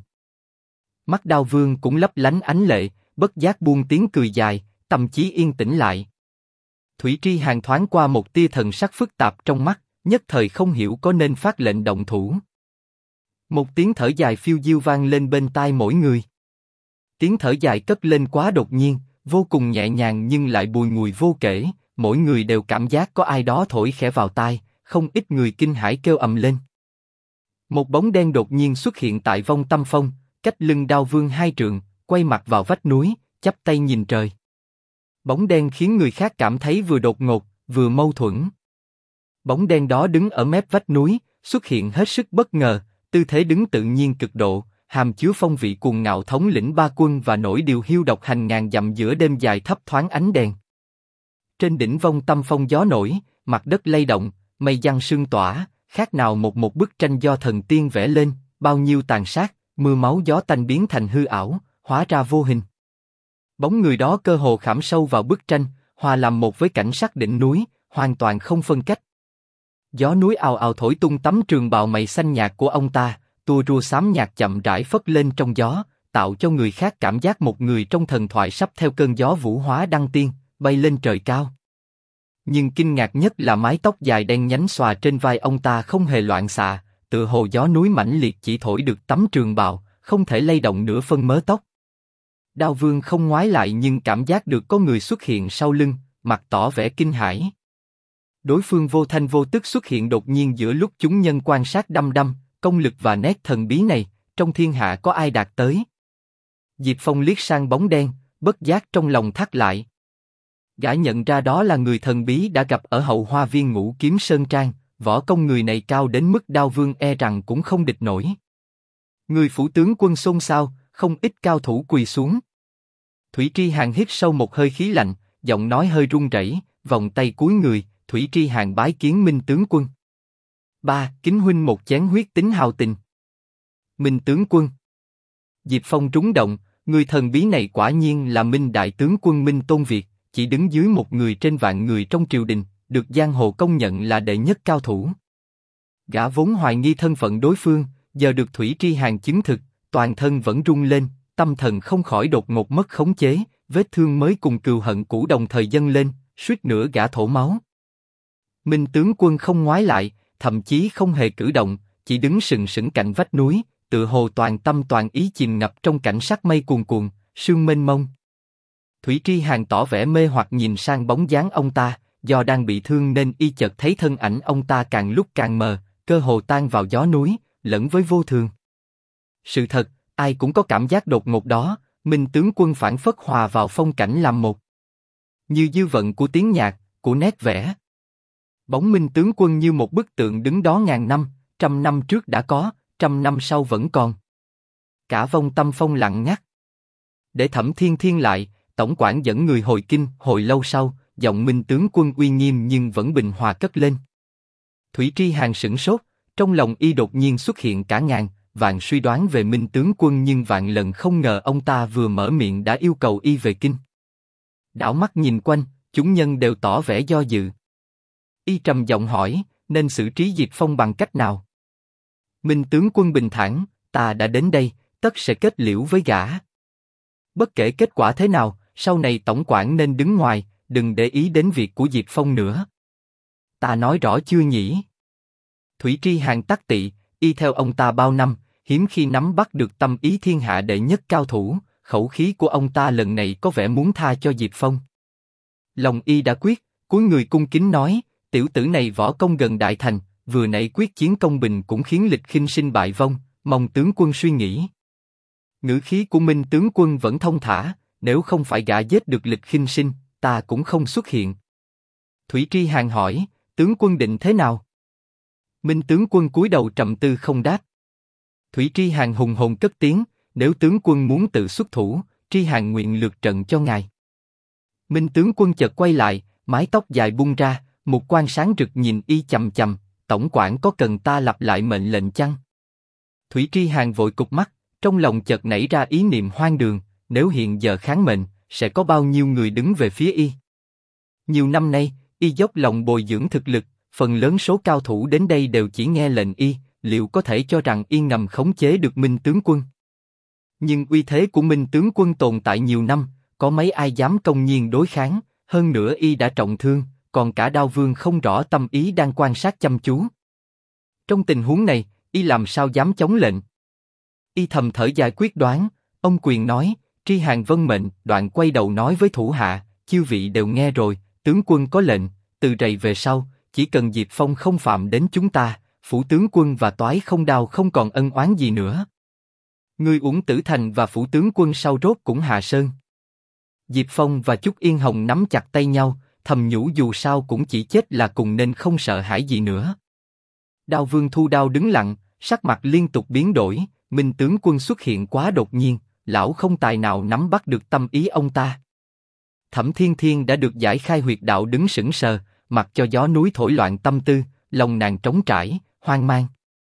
Mắt Đao Vương cũng lấp lánh ánh lệ, bất giác buông tiếng cười dài, tâm trí yên tĩnh lại. Thủy Tri Hàn thoáng qua một tia thần sắc phức tạp trong mắt, nhất thời không hiểu có nên phát lệnh động thủ. Một tiếng thở dài phiêu diêu vang lên bên tai mỗi người. Tiếng thở dài cất lên quá đột nhiên, vô cùng nhẹ nhàng nhưng lại bùi ngùi vô kể, mỗi người đều cảm giác có ai đó thổi khẽ vào tai, không ít người kinh hãi kêu ầm lên. Một bóng đen đột nhiên xuất hiện tại vong tâm phong, cách lưng Đao Vương 2 trượng, quay mặt vào vách núi, chắp tay nhìn trời. Bóng đen khiến người khác cảm thấy vừa đột ngột, vừa mâu thuẫn. Bóng đen đó đứng ở mép vách núi, xuất hiện hết sức bất ngờ, tư thế đứng tự nhiên cực độ, hàm chứa phong vị cuồng ngạo thống lĩnh ba quân và nổi điều hiu độc hành ngàn dặm giữa đêm dài thấp thoáng ánh đèn. Trên đỉnh vong tâm phong gió nổi, mặt đất lay động, mây giăng sương tỏa, khác nào một bức tranh do thần tiên vẽ lên, bao nhiêu tàn sát, mưa máu gió tanh biến thành hư ảo, hóa ra vô hình. Bóng người đó cơ hồ khảm sâu vào bức tranh, hòa làm một với cảnh sắc đỉnh núi, hoàn toàn không phân cách. Gió núi ào ào thổi tung tấm trường bào mây xanh nhạt của ông ta, tua rua xám nhạt chậm rãi phất lên trong gió, tạo cho người khác cảm giác một người trong thần thoại sắp theo cơn gió vũ hóa đăng tiên, bay lên trời cao. Nhưng kinh ngạc nhất là mái tóc dài đen nhánh xòa trên vai ông ta không hề loạn xạ, tựa hồ gió núi mãnh liệt chỉ thổi được tấm trường bào, không thể lay động nửa phân mớ tóc. Đao Vương không ngoái lại nhưng cảm giác được có người xuất hiện sau lưng, mặt tỏ vẻ kinh hãi. Đối phương vô thanh vô tức xuất hiện đột nhiên giữa lúc chúng nhân quan sát đăm đăm, công lực và nét thần bí này, trong thiên hạ có ai đạt tới? Diệp Phong liếc sang bóng đen, bất giác trong lòng thắt lại. Gã nhận ra đó là người thần bí đã gặp ở hậu hoa viên Ngũ Kiếm Sơn Trang, võ công người này cao đến mức Đao Vương e rằng cũng không địch nổi. Người phủ tướng quân xôn xao, không ít cao thủ quỳ xuống. Thủy Tri Hàn hít sâu một hơi khí lạnh, giọng nói hơi run rẩy, vòng tay cúi người, Thủy Tri Hàn bái kiến Minh tướng quân. Kính huynh một chén huyết tính hào tình. Minh tướng quân. Diệp Phong rúng động, người thần bí này quả nhiên là Minh đại tướng quân Minh Tôn Việt, chỉ đứng dưới một người trên vạn người trong triều đình, được giang hồ công nhận là đệ nhất cao thủ. Gã vốn hoài nghi thân phận đối phương, giờ được Thủy Tri Hàn chứng thực, toàn thân vẫn rung lên, tâm thần không khỏi đột ngột mất khống chế, vết thương mới cùng cừu hận cũ đồng thời dâng lên, suýt nữa gã thổ máu. Minh tướng quân không ngoái lại, thậm chí không hề cử động, chỉ đứng sừng sững cạnh vách núi, tựa hồ toàn tâm toàn ý chìm ngập trong cảnh sắc mây cuồn cuộn, sương mênh mông. Thủy Tri Hàn tỏ vẻ mê hoặc nhìn sang bóng dáng ông ta, do đang bị thương nên y chợt thấy thân ảnh ông ta càng lúc càng mờ, cơ hồ tan vào gió núi, lẫn với vô thường. Sự thật, ai cũng có cảm giác đột ngột đó, Minh tướng quân phảng phất hòa vào phong cảnh làm một. Như dư vận của tiếng nhạc, của nét vẽ. Bóng Minh tướng quân như một bức tượng đứng đó ngàn năm, 100 năm trước đã có, 100 năm sau vẫn còn. Cả vong tâm phong lặng ngắt. Để Thẩm Thiên Thiên lại, tổng quản dẫn người hồi kinh, hồi lâu sau, giọng Minh tướng quân uy nghiêm nhưng vẫn bình hòa cất lên. Thủy Tri Hàn sửng sốt, trong lòng y đột nhiên xuất hiện cả ngàn Vạn suy đoán về Minh tướng quân nhưng vạn lần không ngờ ông ta vừa mở miệng đã yêu cầu y về kinh. Đảo mắt nhìn quanh, chúng nhân đều tỏ vẻ do dự. Y trầm giọng hỏi, nên xử trí Diệp Phong bằng cách nào? Minh tướng quân bình thản, ta đã đến đây, tất sẽ kết liễu với gã. Bất kể kết quả thế nào, sau này tổng quản nên đứng ngoài, đừng để ý đến việc của Diệp Phong nữa. Ta nói rõ chưa nhỉ? Thủy Tri Hàn tắc tị, y theo ông ta bao năm, hiếm khi nắm bắt được tâm ý thiên hạ đệ nhất cao thủ, khẩu khí của ông ta lần này có vẻ muốn tha cho Diệp Phong. Lòng y đã quyết, cúi người cung kính nói, tiểu tử này võ công gần đại thành, vừa nãy quyết chiến công bình cũng khiến Lịch Khinh sinh bại vong, mong tướng quân suy nghĩ. Ngữ khí của Minh tướng quân vẫn thông thả, nếu không phải gã giết được Lịch Khinh sinh, ta cũng không xuất hiện. Thủy Tri Hàn hỏi, tướng quân định thế nào? Minh tướng quân cúi đầu trầm tư không đáp. Thủy Tri Hàn hùng hồn cất tiếng, nếu tướng quân muốn tự xuất thủ, Tri Hàn nguyện lược trận cho ngài. Minh tướng quân chợt quay lại, mái tóc dài bung ra, một quan sáng rực nhìn y chằm chằm, tổng quản có cần ta lặp lại mệnh lệnh chăng? Thủy Tri Hàn vội cụp mắt, trong lòng chợt nảy ra ý niệm hoang đường, nếu hiện giờ kháng mệnh, sẽ có bao nhiêu người đứng về phía y? Nhiều năm nay, y dốc lòng bồi dưỡng thực lực, phần lớn số cao thủ đến đây đều chỉ nghe lệnh y, liệu có thể cho rằng y ngầm khống chế được Minh tướng quân? Nhưng uy thế của Minh tướng quân tồn tại nhiều năm, có mấy ai dám công nhiên đối kháng? Hơn nữa y đã trọng thương, còn cả Đao Vương không rõ tâm ý đang quan sát chăm chú. Trong tình huống này, y làm sao dám chống lệnh? Y thầm thở dài quyết đoán, ông quyền nói, Tri Hàn vâng mệnh, đoạn quay đầu nói với thủ hạ, chư vị đều nghe rồi, tướng quân có lệnh, từ rày về sau, chỉ cần Diệp Phong không phạm đến chúng ta, phủ tướng quân và toái không đao không còn ân oán gì nữa. Người Uổng Tử Thành và phủ tướng quân sau rốt cũng hạ sơn. Diệp Phong và Trúc Yên Hồng nắm chặt tay nhau, thầm nhủ dù sao cũng chỉ chết là cùng nên không sợ hãi gì nữa. Đao Vương thu đao đứng lặng, sắc mặt liên tục biến đổi, Minh tướng quân xuất hiện quá đột nhiên, lão không tài nào nắm bắt được tâm ý ông ta. Thẩm Thiên Thiên đã được giải khai huyệt đạo đứng sững sờ, mặc cho gió núi thổi loạn tâm tư, lòng nàng trống trải, hoang mang.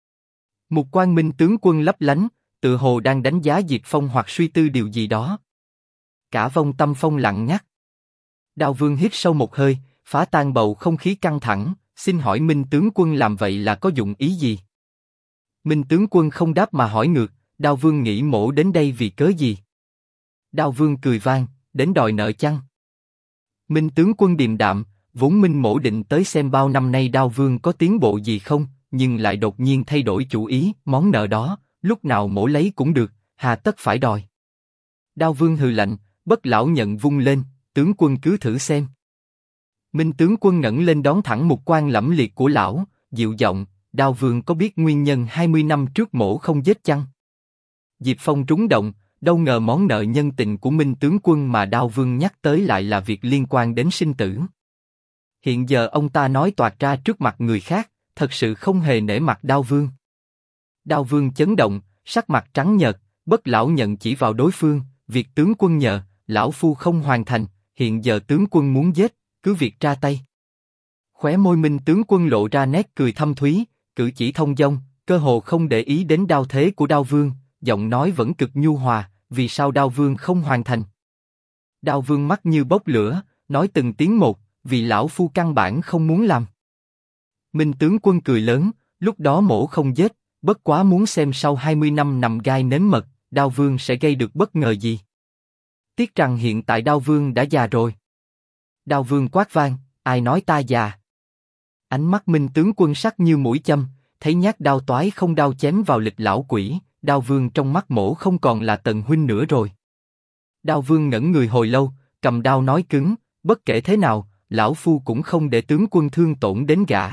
Một quan Minh tướng quân lấp lánh, tự hồ đang đánh giá Diệp Phong hoặc suy tư điều gì đó. Cả vong tâm phong lặng ngắt. Đao Vương hít sâu một hơi, phá tan bầu không khí căng thẳng, xin hỏi Minh tướng quân làm vậy là có dụng ý gì? Minh tướng quân không đáp mà hỏi ngược, Đao Vương nghĩ mổ đến đây vì cớ gì? Đao Vương cười vang, đến đòi nợ chăng? Minh tướng quân điềm đạm, vốn Minh mổ định tới xem bao năm nay Đao Vương có tiến bộ gì không, nhưng lại đột nhiên thay đổi chủ ý, món nợ đó, lúc nào mổ lấy cũng được, hà tất phải đòi. Đao Vương hừ lạnh, bất lão nhận vung lên, tướng quân cứ thử xem. Minh tướng quân ngẩng lên đón thẳng một quan lẫm liệt của lão, dịu giọng, Đao Vương có biết nguyên nhân 20 năm trước mổ không giết chăng? Diệp Phong trúng động, đâu ngờ món nợ nhân tình của Minh tướng quân mà Đao Vương nhắc tới lại là việc liên quan đến sinh tử. Hiện giờ ông ta nói toạc ra trước mặt người khác, thật sự không hề nể mặt Đao Vương. Đao Vương chấn động, sắc mặt trắng nhợt, bất lão nhận chỉ vào đối phương, việc tướng quân nhờ, lão phu không hoàn thành, hiện giờ tướng quân muốn giết, cứ việc ra tay. Khóe môi Minh tướng quân lộ ra nét cười thâm thúy, cử chỉ thông dong, cơ hồ không để ý đến đao thế của Đao Vương, giọng nói vẫn cực nhu hòa, vì sao Đao Vương không hoàn thành? Đao Vương mắt như bốc lửa, nói từng tiếng một, vì lão phu căn bản không muốn làm. Minh tướng quân cười lớn, lúc đó mổ không giết, bất quá muốn xem sau 20 năm nằm gai nếm mật, Đao Vương sẽ gây được bất ngờ gì. Tiếc rằng hiện tại Đao Vương đã già rồi. Đao Vương quát vang, ai nói ta già? Ánh mắt Minh tướng quân sắc như mũi châm, thấy nhát đao toái không đao chém vào lịch lão quỷ, Đao Vương trong mắt mổ không còn là Tần huynh nữa rồi. Đao Vương ngẩn người hồi lâu, cầm đao nói cứng, bất kể thế nào, lão phu cũng không để tướng quân thương tổn đến gã.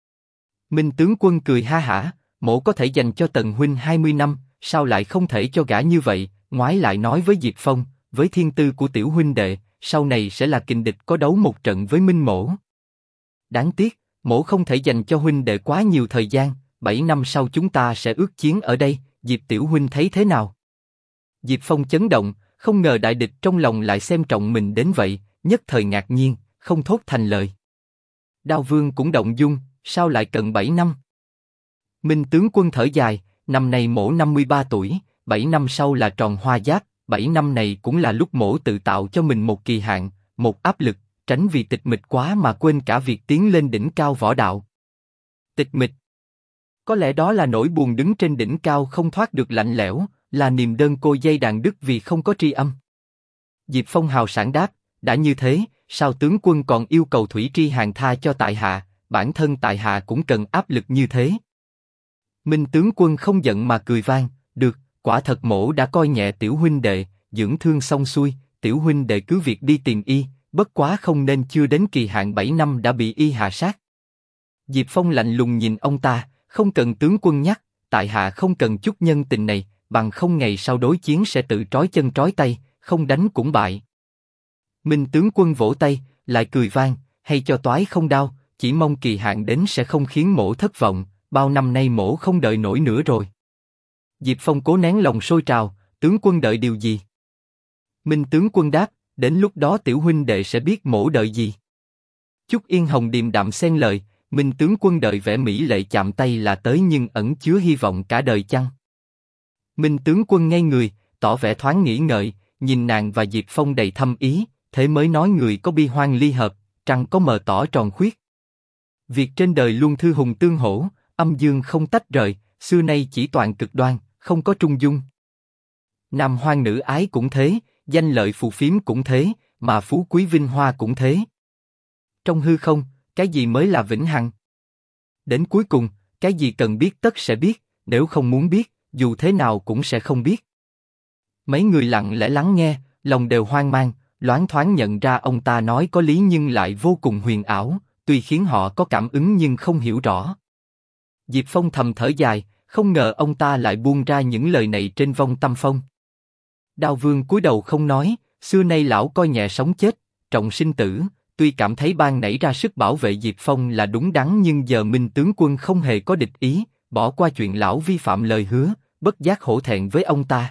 Minh tướng quân cười ha hả, mổ có thể dành cho Tần huynh 20 năm, sao lại không thể cho gã như vậy? Ngoái lại nói với Diệp Phong, với thiên tư của tiểu huynh đệ, sau này sẽ là kình địch có đấu một trận với Minh mổ. Đáng tiếc, mổ không thể dành cho huynh đệ quá nhiều thời gian, 7 năm sau chúng ta sẽ ước chiến ở đây, Diệp tiểu huynh thấy thế nào? Diệp Phong chấn động, không ngờ đại địch trong lòng lại xem trọng mình đến vậy, nhất thời ngạc nhiên, không thốt thành lời. Đao Vương cũng động dung, sao lại cần 7 năm? Minh tướng quân thở dài, Năm nay mỗ 53 tuổi, 7 năm sau là tròn hoa giáp, 7 năm này cũng là lúc mỗ tự tạo cho mình một kỳ hạn, một áp lực, tránh vì tịch mịch quá mà quên cả việc tiến lên đỉnh cao võ đạo. Tịch mịch. Có lẽ đó là nỗi buồn đứng trên đỉnh cao không thoát được lạnh lẽo, là niềm đơn côi dây đàn đứt vì không có tri âm. Diệp Phong hào sảng đáp, đã như thế, sao tướng quân còn yêu cầu Thủy Tri Hàn tha cho tại hạ, bản thân tại hạ cũng cần áp lực như thế. Minh tướng quân không giận mà cười vang, được, quả thật mỗ đã coi nhẹ tiểu huynh đệ, dưỡng thương xong xuôi, tiểu huynh đệ cứ việc đi tìm y, bất quá không nên chưa đến kỳ hạn 7 năm đã bị y hạ sát. Diệp Phong lạnh lùng nhìn ông ta, không cần tướng quân nhắc, tại hạ không cần chút nhân tình này, bằng không ngày sau đối chiến sẽ tự trói chân trói tay, không đánh cũng bại. Minh tướng quân vỗ tay, lại cười vang, hay cho toái không đau, chỉ mong kỳ hạn đến sẽ không khiến mỗ thất vọng, bao năm nay mỗ không đợi nổi nữa rồi. Diệp Phong cố nén lòng sôi trào, tướng quân đợi điều gì? Minh tướng quân đáp, đến lúc đó tiểu huynh đệ sẽ biết mỗ đợi gì. Chúc Yên Hồng điềm đạm xen lời, Minh tướng quân đợi vẻ mỹ lệ chạm tay là tới nhưng ẩn chứa hy vọng cả đời chăng? Minh tướng quân ngây người, tỏ vẻ thoáng nghĩ ngợi, nhìn nàng và Diệp Phong đầy thâm ý, thế mới nói người có bi hoan ly hợp, trăng có mờ tỏ tròn khuyết. Việc trên đời luôn thư hùng tương hỗ, âm dương không tách rời, xưa nay chỉ toàn cực đoan, không có trung dung. Nam hoan nữ ái cũng thế, danh lợi phù phiếm cũng thế, mà phú quý vinh hoa cũng thế. Trong hư không, cái gì mới là vĩnh hằng? Đến cuối cùng, cái gì cần biết tất sẽ biết, nếu không muốn biết, dù thế nào cũng sẽ không biết. Mấy người lặng lẽ lắng nghe, lòng đều hoang mang, loáng thoáng nhận ra ông ta nói có lý nhưng lại vô cùng huyền ảo, tuy khiến họ có cảm ứng nhưng không hiểu rõ. Diệp Phong thầm thở dài, không ngờ ông ta lại buông ra những lời này trên vong tâm phong. Đao Vương cúi đầu không nói, xưa nay lão coi nhẹ sống chết, trọng sinh tử, tuy cảm thấy ban nảy ra sức bảo vệ Diệp Phong là đúng đắn nhưng giờ Minh tướng quân không hề có địch ý, bỏ qua chuyện lão vi phạm lời hứa, bất giác hổ thẹn với ông ta.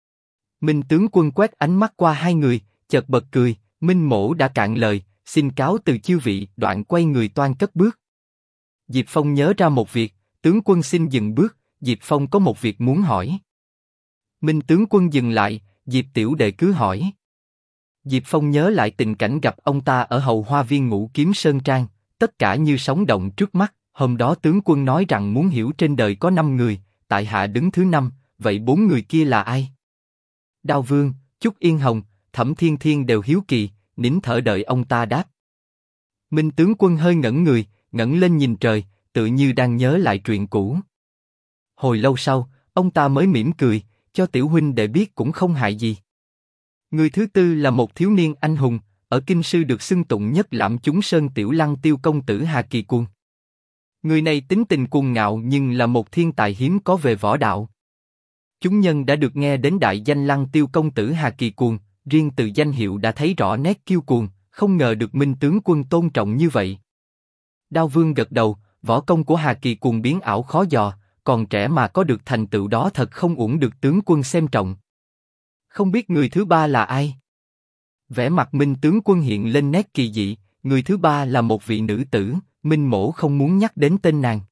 Minh tướng quân quét ánh mắt qua hai người, chợt bật cười, Minh mỗ đã cạn lời, xin cáo từ chư vị, đoạn quay người toan cất bước. Diệp Phong nhớ ra một việc, tướng quân xin dừng bước, Diệp Phong có một việc muốn hỏi. Minh tướng quân dừng lại, Diệp tiểu đệ cứ hỏi. Diệp Phong nhớ lại tình cảnh gặp ông ta ở hậu hoa viên Ngũ Kiếm Sơn Trang, tất cả như sóng động trước mắt. Hôm đó tướng quân nói rằng muốn hiểu trên đời có 5 người, tại hạ đứng thứ 5, vậy 4 người kia là ai? Đao Vương, Chúc Yên Hồng, Thẩm Thiên Thiên đều hiếu kỳ, nín thở đợi ông ta đáp. Minh tướng quân hơi ngẩn người, ngẩng lên nhìn trời, tự như đang nhớ lại chuyện cũ. Hồi lâu sau, ông ta mới mỉm cười, cho tiểu huynh để biết cũng không hại gì. Người thứ tư là một thiếu niên anh hùng, ở kinh sư được xưng tụng nhất lãm chúng sơn tiểu lăng tiêu công tử Hà Kỳ Cuồng. Người này tính tình cuồng ngạo nhưng là một thiên tài hiếm có về võ đạo. Chúng nhân đã được nghe đến đại danh lăng tiêu công tử Hà Kỳ Cuồng, riêng từ danh hiệu đã thấy rõ nét kiêu cuồng, không ngờ được Minh tướng quân tôn trọng như vậy. Đao Vương gật đầu, võ công của Hà Kỳ Cuồng biến ảo khó dò, còn trẻ mà có được thành tựu đó thật không uổng được tướng quân xem trọng. Không biết người thứ ba là ai? Vẻ mặt Minh tướng quân hiện lên nét kỳ dị, người thứ ba là một vị nữ tử, Minh mỗ không muốn nhắc đến tên nàng.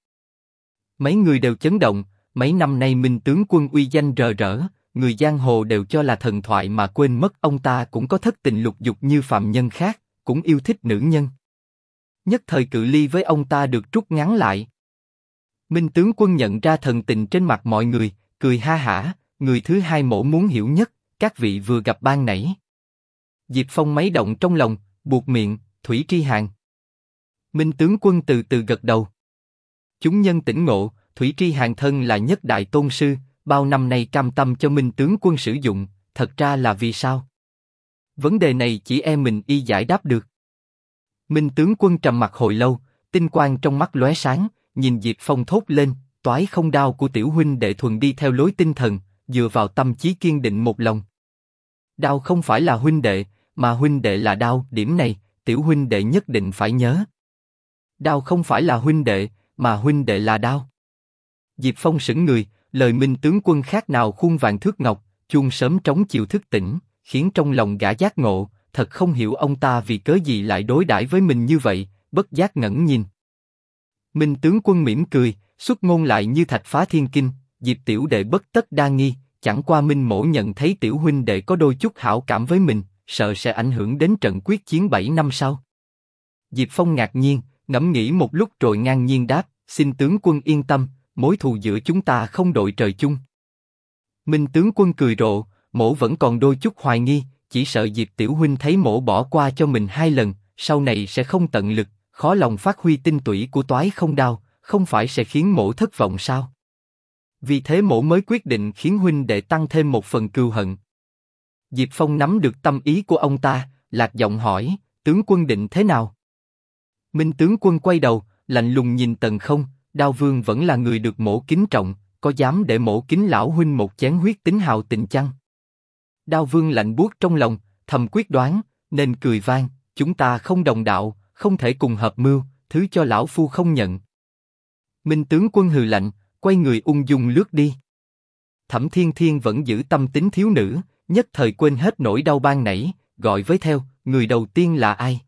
Mấy người đều chấn động, mấy năm nay Minh tướng quân uy danh rờ rỡ, người giang hồ đều cho là thần thoại mà quên mất ông ta cũng có thất tình lục dục như phàm nhân khác, cũng yêu thích nữ nhân. Nhất thời cự ly với ông ta được rút ngắn lại. Minh tướng quân nhận ra thần tình trên mặt mọi người, cười ha hả, người thứ hai mỗ muốn hiểu nhất, các vị vừa gặp ban nãy. Diệp Phong mấy động trong lòng, buột miệng, Thủy Tri Hàn. Minh tướng quân từ từ gật đầu. Chúng nhân tỉnh ngộ, Thủy Tri Hàn thân là nhất đại tôn sư, bao năm nay cam tâm cho Minh tướng quân sử dụng, thật ra là vì sao? Vấn đề này chỉ e mình y giải đáp được. Minh tướng quân trầm mặc hồi lâu, tinh quang trong mắt lóe sáng, nhìn Diệp Phong thốt lên, toái không đao của tiểu huynh đệ thuần đi theo lối tinh thần, dựa vào tâm chí kiên định một lòng. Đao không phải là huynh đệ, mà huynh đệ là đao, điểm này, tiểu huynh đệ nhất định phải nhớ. Đao không phải là huynh đệ, mà huynh đệ là đao. Diệp Phong sững người, lời Minh tướng quân khác nào khuôn vàng thước ngọc, chuông sớm trống chiều thức tỉnh, khiến trong lòng gã giác ngộ, thật không hiểu ông ta vì cớ gì lại đối đãi với mình như vậy, bất giác ngẩng nhìn. Minh tướng quân mỉm cười, xuất ngôn lại như thạch phá thiên kinh, Diệp tiểu đệ bất tất đa nghi, chẳng qua Minh Mỗ nhận thấy tiểu huynh đệ có đôi chút hảo cảm với mình, sợ sẽ ảnh hưởng đến trận quyết chiến 7 năm sau. Diệp Phong ngạc nhiên, ngẫm nghĩ một lúc rồi ngang nhiên đáp, xin tướng quân yên tâm, mối thù giữa chúng ta không đội trời chung. Minh tướng quân cười rộ, mỗ vẫn còn đôi chút hoài nghi, chỉ sợ Diệp tiểu huynh thấy mỗ bỏ qua cho mình 2 lần, sau này sẽ không tận lực, khó lòng phát huy tinh tủy của toái không đao, không phải sẽ khiến mỗ thất vọng sao? Vì thế mỗ mới quyết định khiến huynh đệ tăng thêm một phần cừu hận. Diệp Phong nắm được tâm ý của ông ta, lạc giọng hỏi, tướng quân định thế nào? Minh tướng quân quay đầu, lạnh lùng nhìn Tần Không, Đao Vương vẫn là người được mỗ kính trọng, có dám để mỗ kính lão huynh một chén huyết tính hào tình chăng? Đao Vương lạnh buốt trong lòng, thầm quyết đoán, nên cười vang, chúng ta không đồng đạo, không thể cùng hợp mưu, thứ cho lão phu không nhận. Minh tướng quân hừ lạnh, quay người ung dung lướt đi. Thẩm Thiên Thiên vẫn giữ tâm tính thiếu nữ, nhất thời quên hết nỗi đau ban nãy, gọi với theo, người đầu tiên là ai?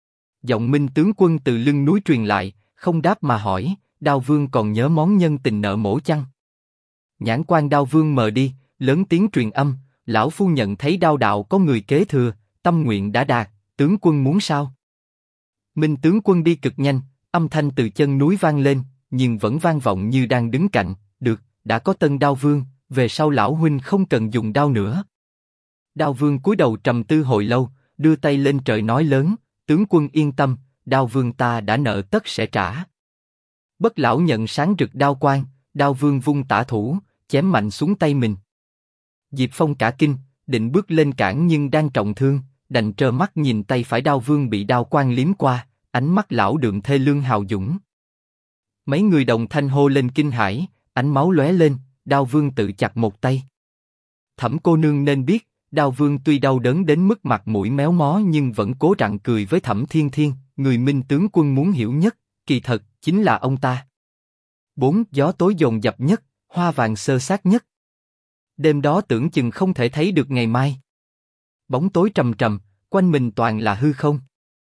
Giọng Minh tướng quân từ lưng núi truyền lại, không đáp mà hỏi, Đao Vương còn nhớ món nhân tình nợ mỗ chăng? Nhãn quan Đao Vương mờ đi, lớn tiếng truyền âm, lão phu nhận thấy Đao đạo có người kế thừa, tâm nguyện đã đạt, tướng quân muốn sao? Minh tướng quân đi cực nhanh, âm thanh từ chân núi vang lên, nhưng vẫn vang vọng như đang đứng cạnh. Được, đã có tân Đao Vương, về sau lão huynh không cần dùng đao nữa. Đao Vương cúi đầu trầm tư hồi lâu, đưa tay lên trời nói lớn, tướng quân yên tâm, Đao Vương ta đã nợ tất sẽ trả. Bất lão nhận sáng rực đao quang, Đao Vương vung tả thủ, chém mạnh xuống tay mình. Diệp Phong cả kinh, định bước lên cản nhưng đang trọng thương, đành trơ mắt nhìn tay phải Đao Vương bị đao quang liếm qua, ánh mắt lão đượm thê lương hào dũng. Mấy người đồng thanh hô lên kinh hãi, ánh máu lóe lên, Đao Vương tự chặt một tay. Thẩm cô nương nên biết, Đao Vương tuy đau đớn đến mức mặt mũi méo mó nhưng vẫn cố rặn cười với Thẩm Thiên Thiên, người Minh tướng quân muốn hiểu nhất, kỳ thật chính là ông ta. 4. Gió tối dồn dập nhất, hoa vàng xơ xác nhất. Đêm đó tưởng chừng không thể thấy được ngày mai. Bóng tối trầm trầm, quanh mình toàn là hư không.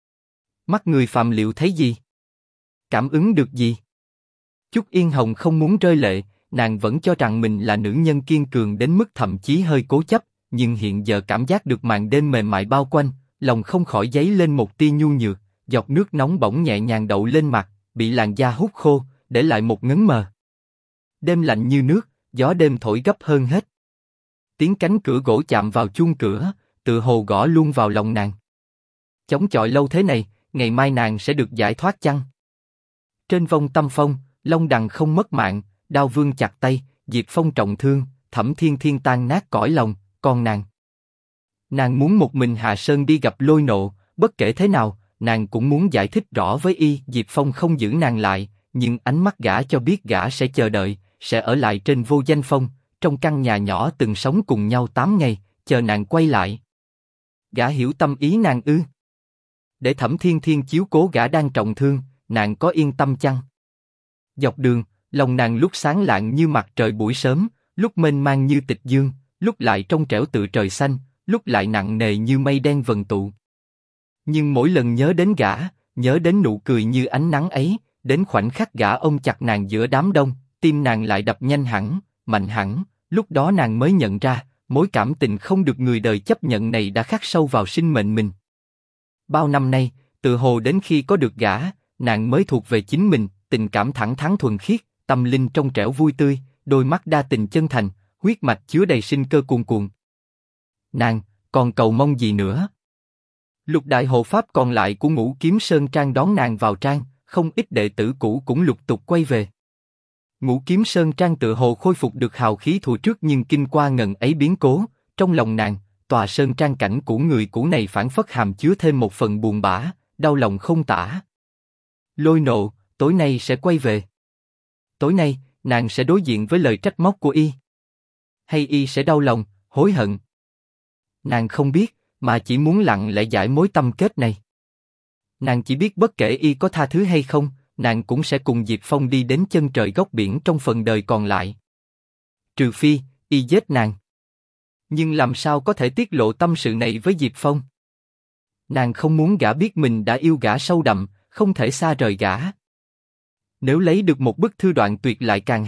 Mắt người phàm liệu thấy gì? Cảm ứng được gì? Chúc Yên Hồng không muốn rơi lệ, nàng vẫn cho rằng mình là nữ nhân kiên cường đến mức thậm chí hơi cố chấp, nhưng hiện giờ cảm giác được màn đêm mềm mại bao quanh, lòng không khỏi dấy lên một tia nhu nhược, giọt nước nóng bỏng nhẹ nhàng đậu lên mặt, bị làn da hút khô, để lại một ngấn mờ. Đêm lạnh như nước, gió đêm thổi gấp hơn hết. Tiếng cánh cửa gỗ chạm vào chuông cửa, tự hồ gõ luôn vào lòng nàng. Chống chọi lâu thế này, ngày mai nàng sẽ được giải thoát chăng? Trên vong Tâm Phong, Long Đằng không mất mạng, Đao Vương chặt tay, Diệp Phong trọng thương, Thẩm Thiên Thiên tan nát cõi lòng, còn nàng muốn một mình hạ sơn đi gặp Lôi Nộ, bất kể thế nào, nàng cũng muốn giải thích rõ với y. Diệp Phong không giữ nàng lại, nhưng ánh mắt gã cho biết gã sẽ chờ đợi, sẽ ở lại trên Vô Danh Phong, trong căn nhà nhỏ từng sống cùng nhau 8 ngày, chờ nàng quay lại. Gã hiểu tâm ý nàng ư? Để Thẩm Thiên Thiên chiếu cố gã đang trọng thương, nàng có yên tâm chăng? Dọc đường, lòng nàng lúc sáng lạng như mặt trời buổi sớm, lúc mênh mang như tịch dương, lúc lại trong trẻo tự trời xanh, lúc lại nặng nề như mây đen vần tụ. Nhưng mỗi lần nhớ đến gã, nhớ đến nụ cười như ánh nắng ấy, đến khoảnh khắc gã ôm chặt nàng giữa đám đông, tim nàng lại đập nhanh hẳn, mạnh hẳn. Lúc đó nàng mới nhận ra, mối cảm tình không được người đời chấp nhận này đã khắc sâu vào sinh mệnh mình. Bao năm nay, tự hồ đến khi có được gã, nàng mới thuộc về chính mình, tình cảm thẳng thắn thuần khiết, tâm linh trong trẻo vui tươi, đôi mắt đa tình chân thành, huyết mạch chứa đầy sinh cơ cuồn cuộn. Nàng còn cầu mong gì nữa? Lục đại hộ pháp còn lại của Ngũ Kiếm Sơn Trang đón nàng vào trang, không ít đệ tử cũ cũng lục tục quay về. Ngũ Kiếm Sơn Trang tự hồ khôi phục được hào khí thù trước, nhưng kinh qua ngần ấy biến cố, trong lòng nàng, tòa Sơn Trang cảnh của người cũ này phảng phất hàm chứa thêm một phần buồn bã, đau lòng không tả. Lôi Nộ, tối nay sẽ quay về. Tối nay, nàng sẽ đối diện với lời trách móc của y. Hay y sẽ đau lòng, hối hận? Nàng không biết, mà chỉ muốn lặng lẽ giải mối tâm kết này. Nàng chỉ biết bất kể y có tha thứ hay không, nàng cũng sẽ cùng Diệp Phong đi đến chân trời góc biển trong phần đời còn lại. Trừ phi, y giết nàng. Nhưng làm sao có thể tiết lộ tâm sự này với Diệp Phong? Nàng không muốn gã biết mình đã yêu gã sâu đậm, không thể xa rời gã. Nếu lấy được một bức thư đoạn tuyệt lại càng hay,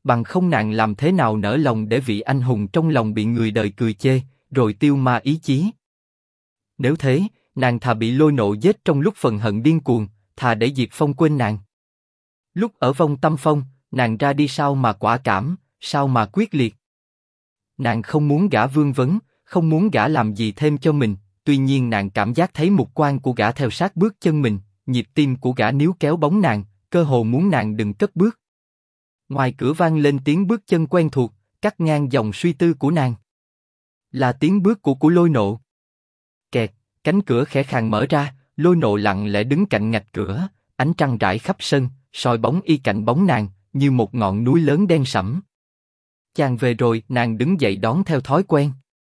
bằng không nàng làm thế nào nỡ lòng để vị anh hùng trong lòng bị người đời cười chê, rồi tiêu ma ý chí. Nếu thế, nàng thà bị Lôi Nộ giết trong lúc phần hận điên cuồng, thà để Diệp Phong quên nàng. Lúc ở vong tâm phong, nàng ra đi sao mà quả cảm, sao mà quyết liệt. Nàng không muốn gã vương vấn, không muốn gã làm gì thêm cho mình, tuy nhiên nàng cảm giác thấy mục quang của gã theo sát bước chân mình, nhịp tim của gã níu kéo bóng nàng, cơ hồ muốn nàng đừng cất bước. Ngoài cửa vang lên tiếng bước chân quen thuộc, cắt ngang dòng suy tư của nàng. Là tiếng bước của Lôi Nộ. Kẹt, cánh cửa khẽ khàng mở ra, Lôi Nộ lặng lẽ đứng cạnh ngạch cửa, ánh trăng rải khắp sân, soi bóng y cạnh bóng nàng, như một ngọn núi lớn đen sẫm. Chàng về rồi, nàng đứng dậy đón theo thói quen.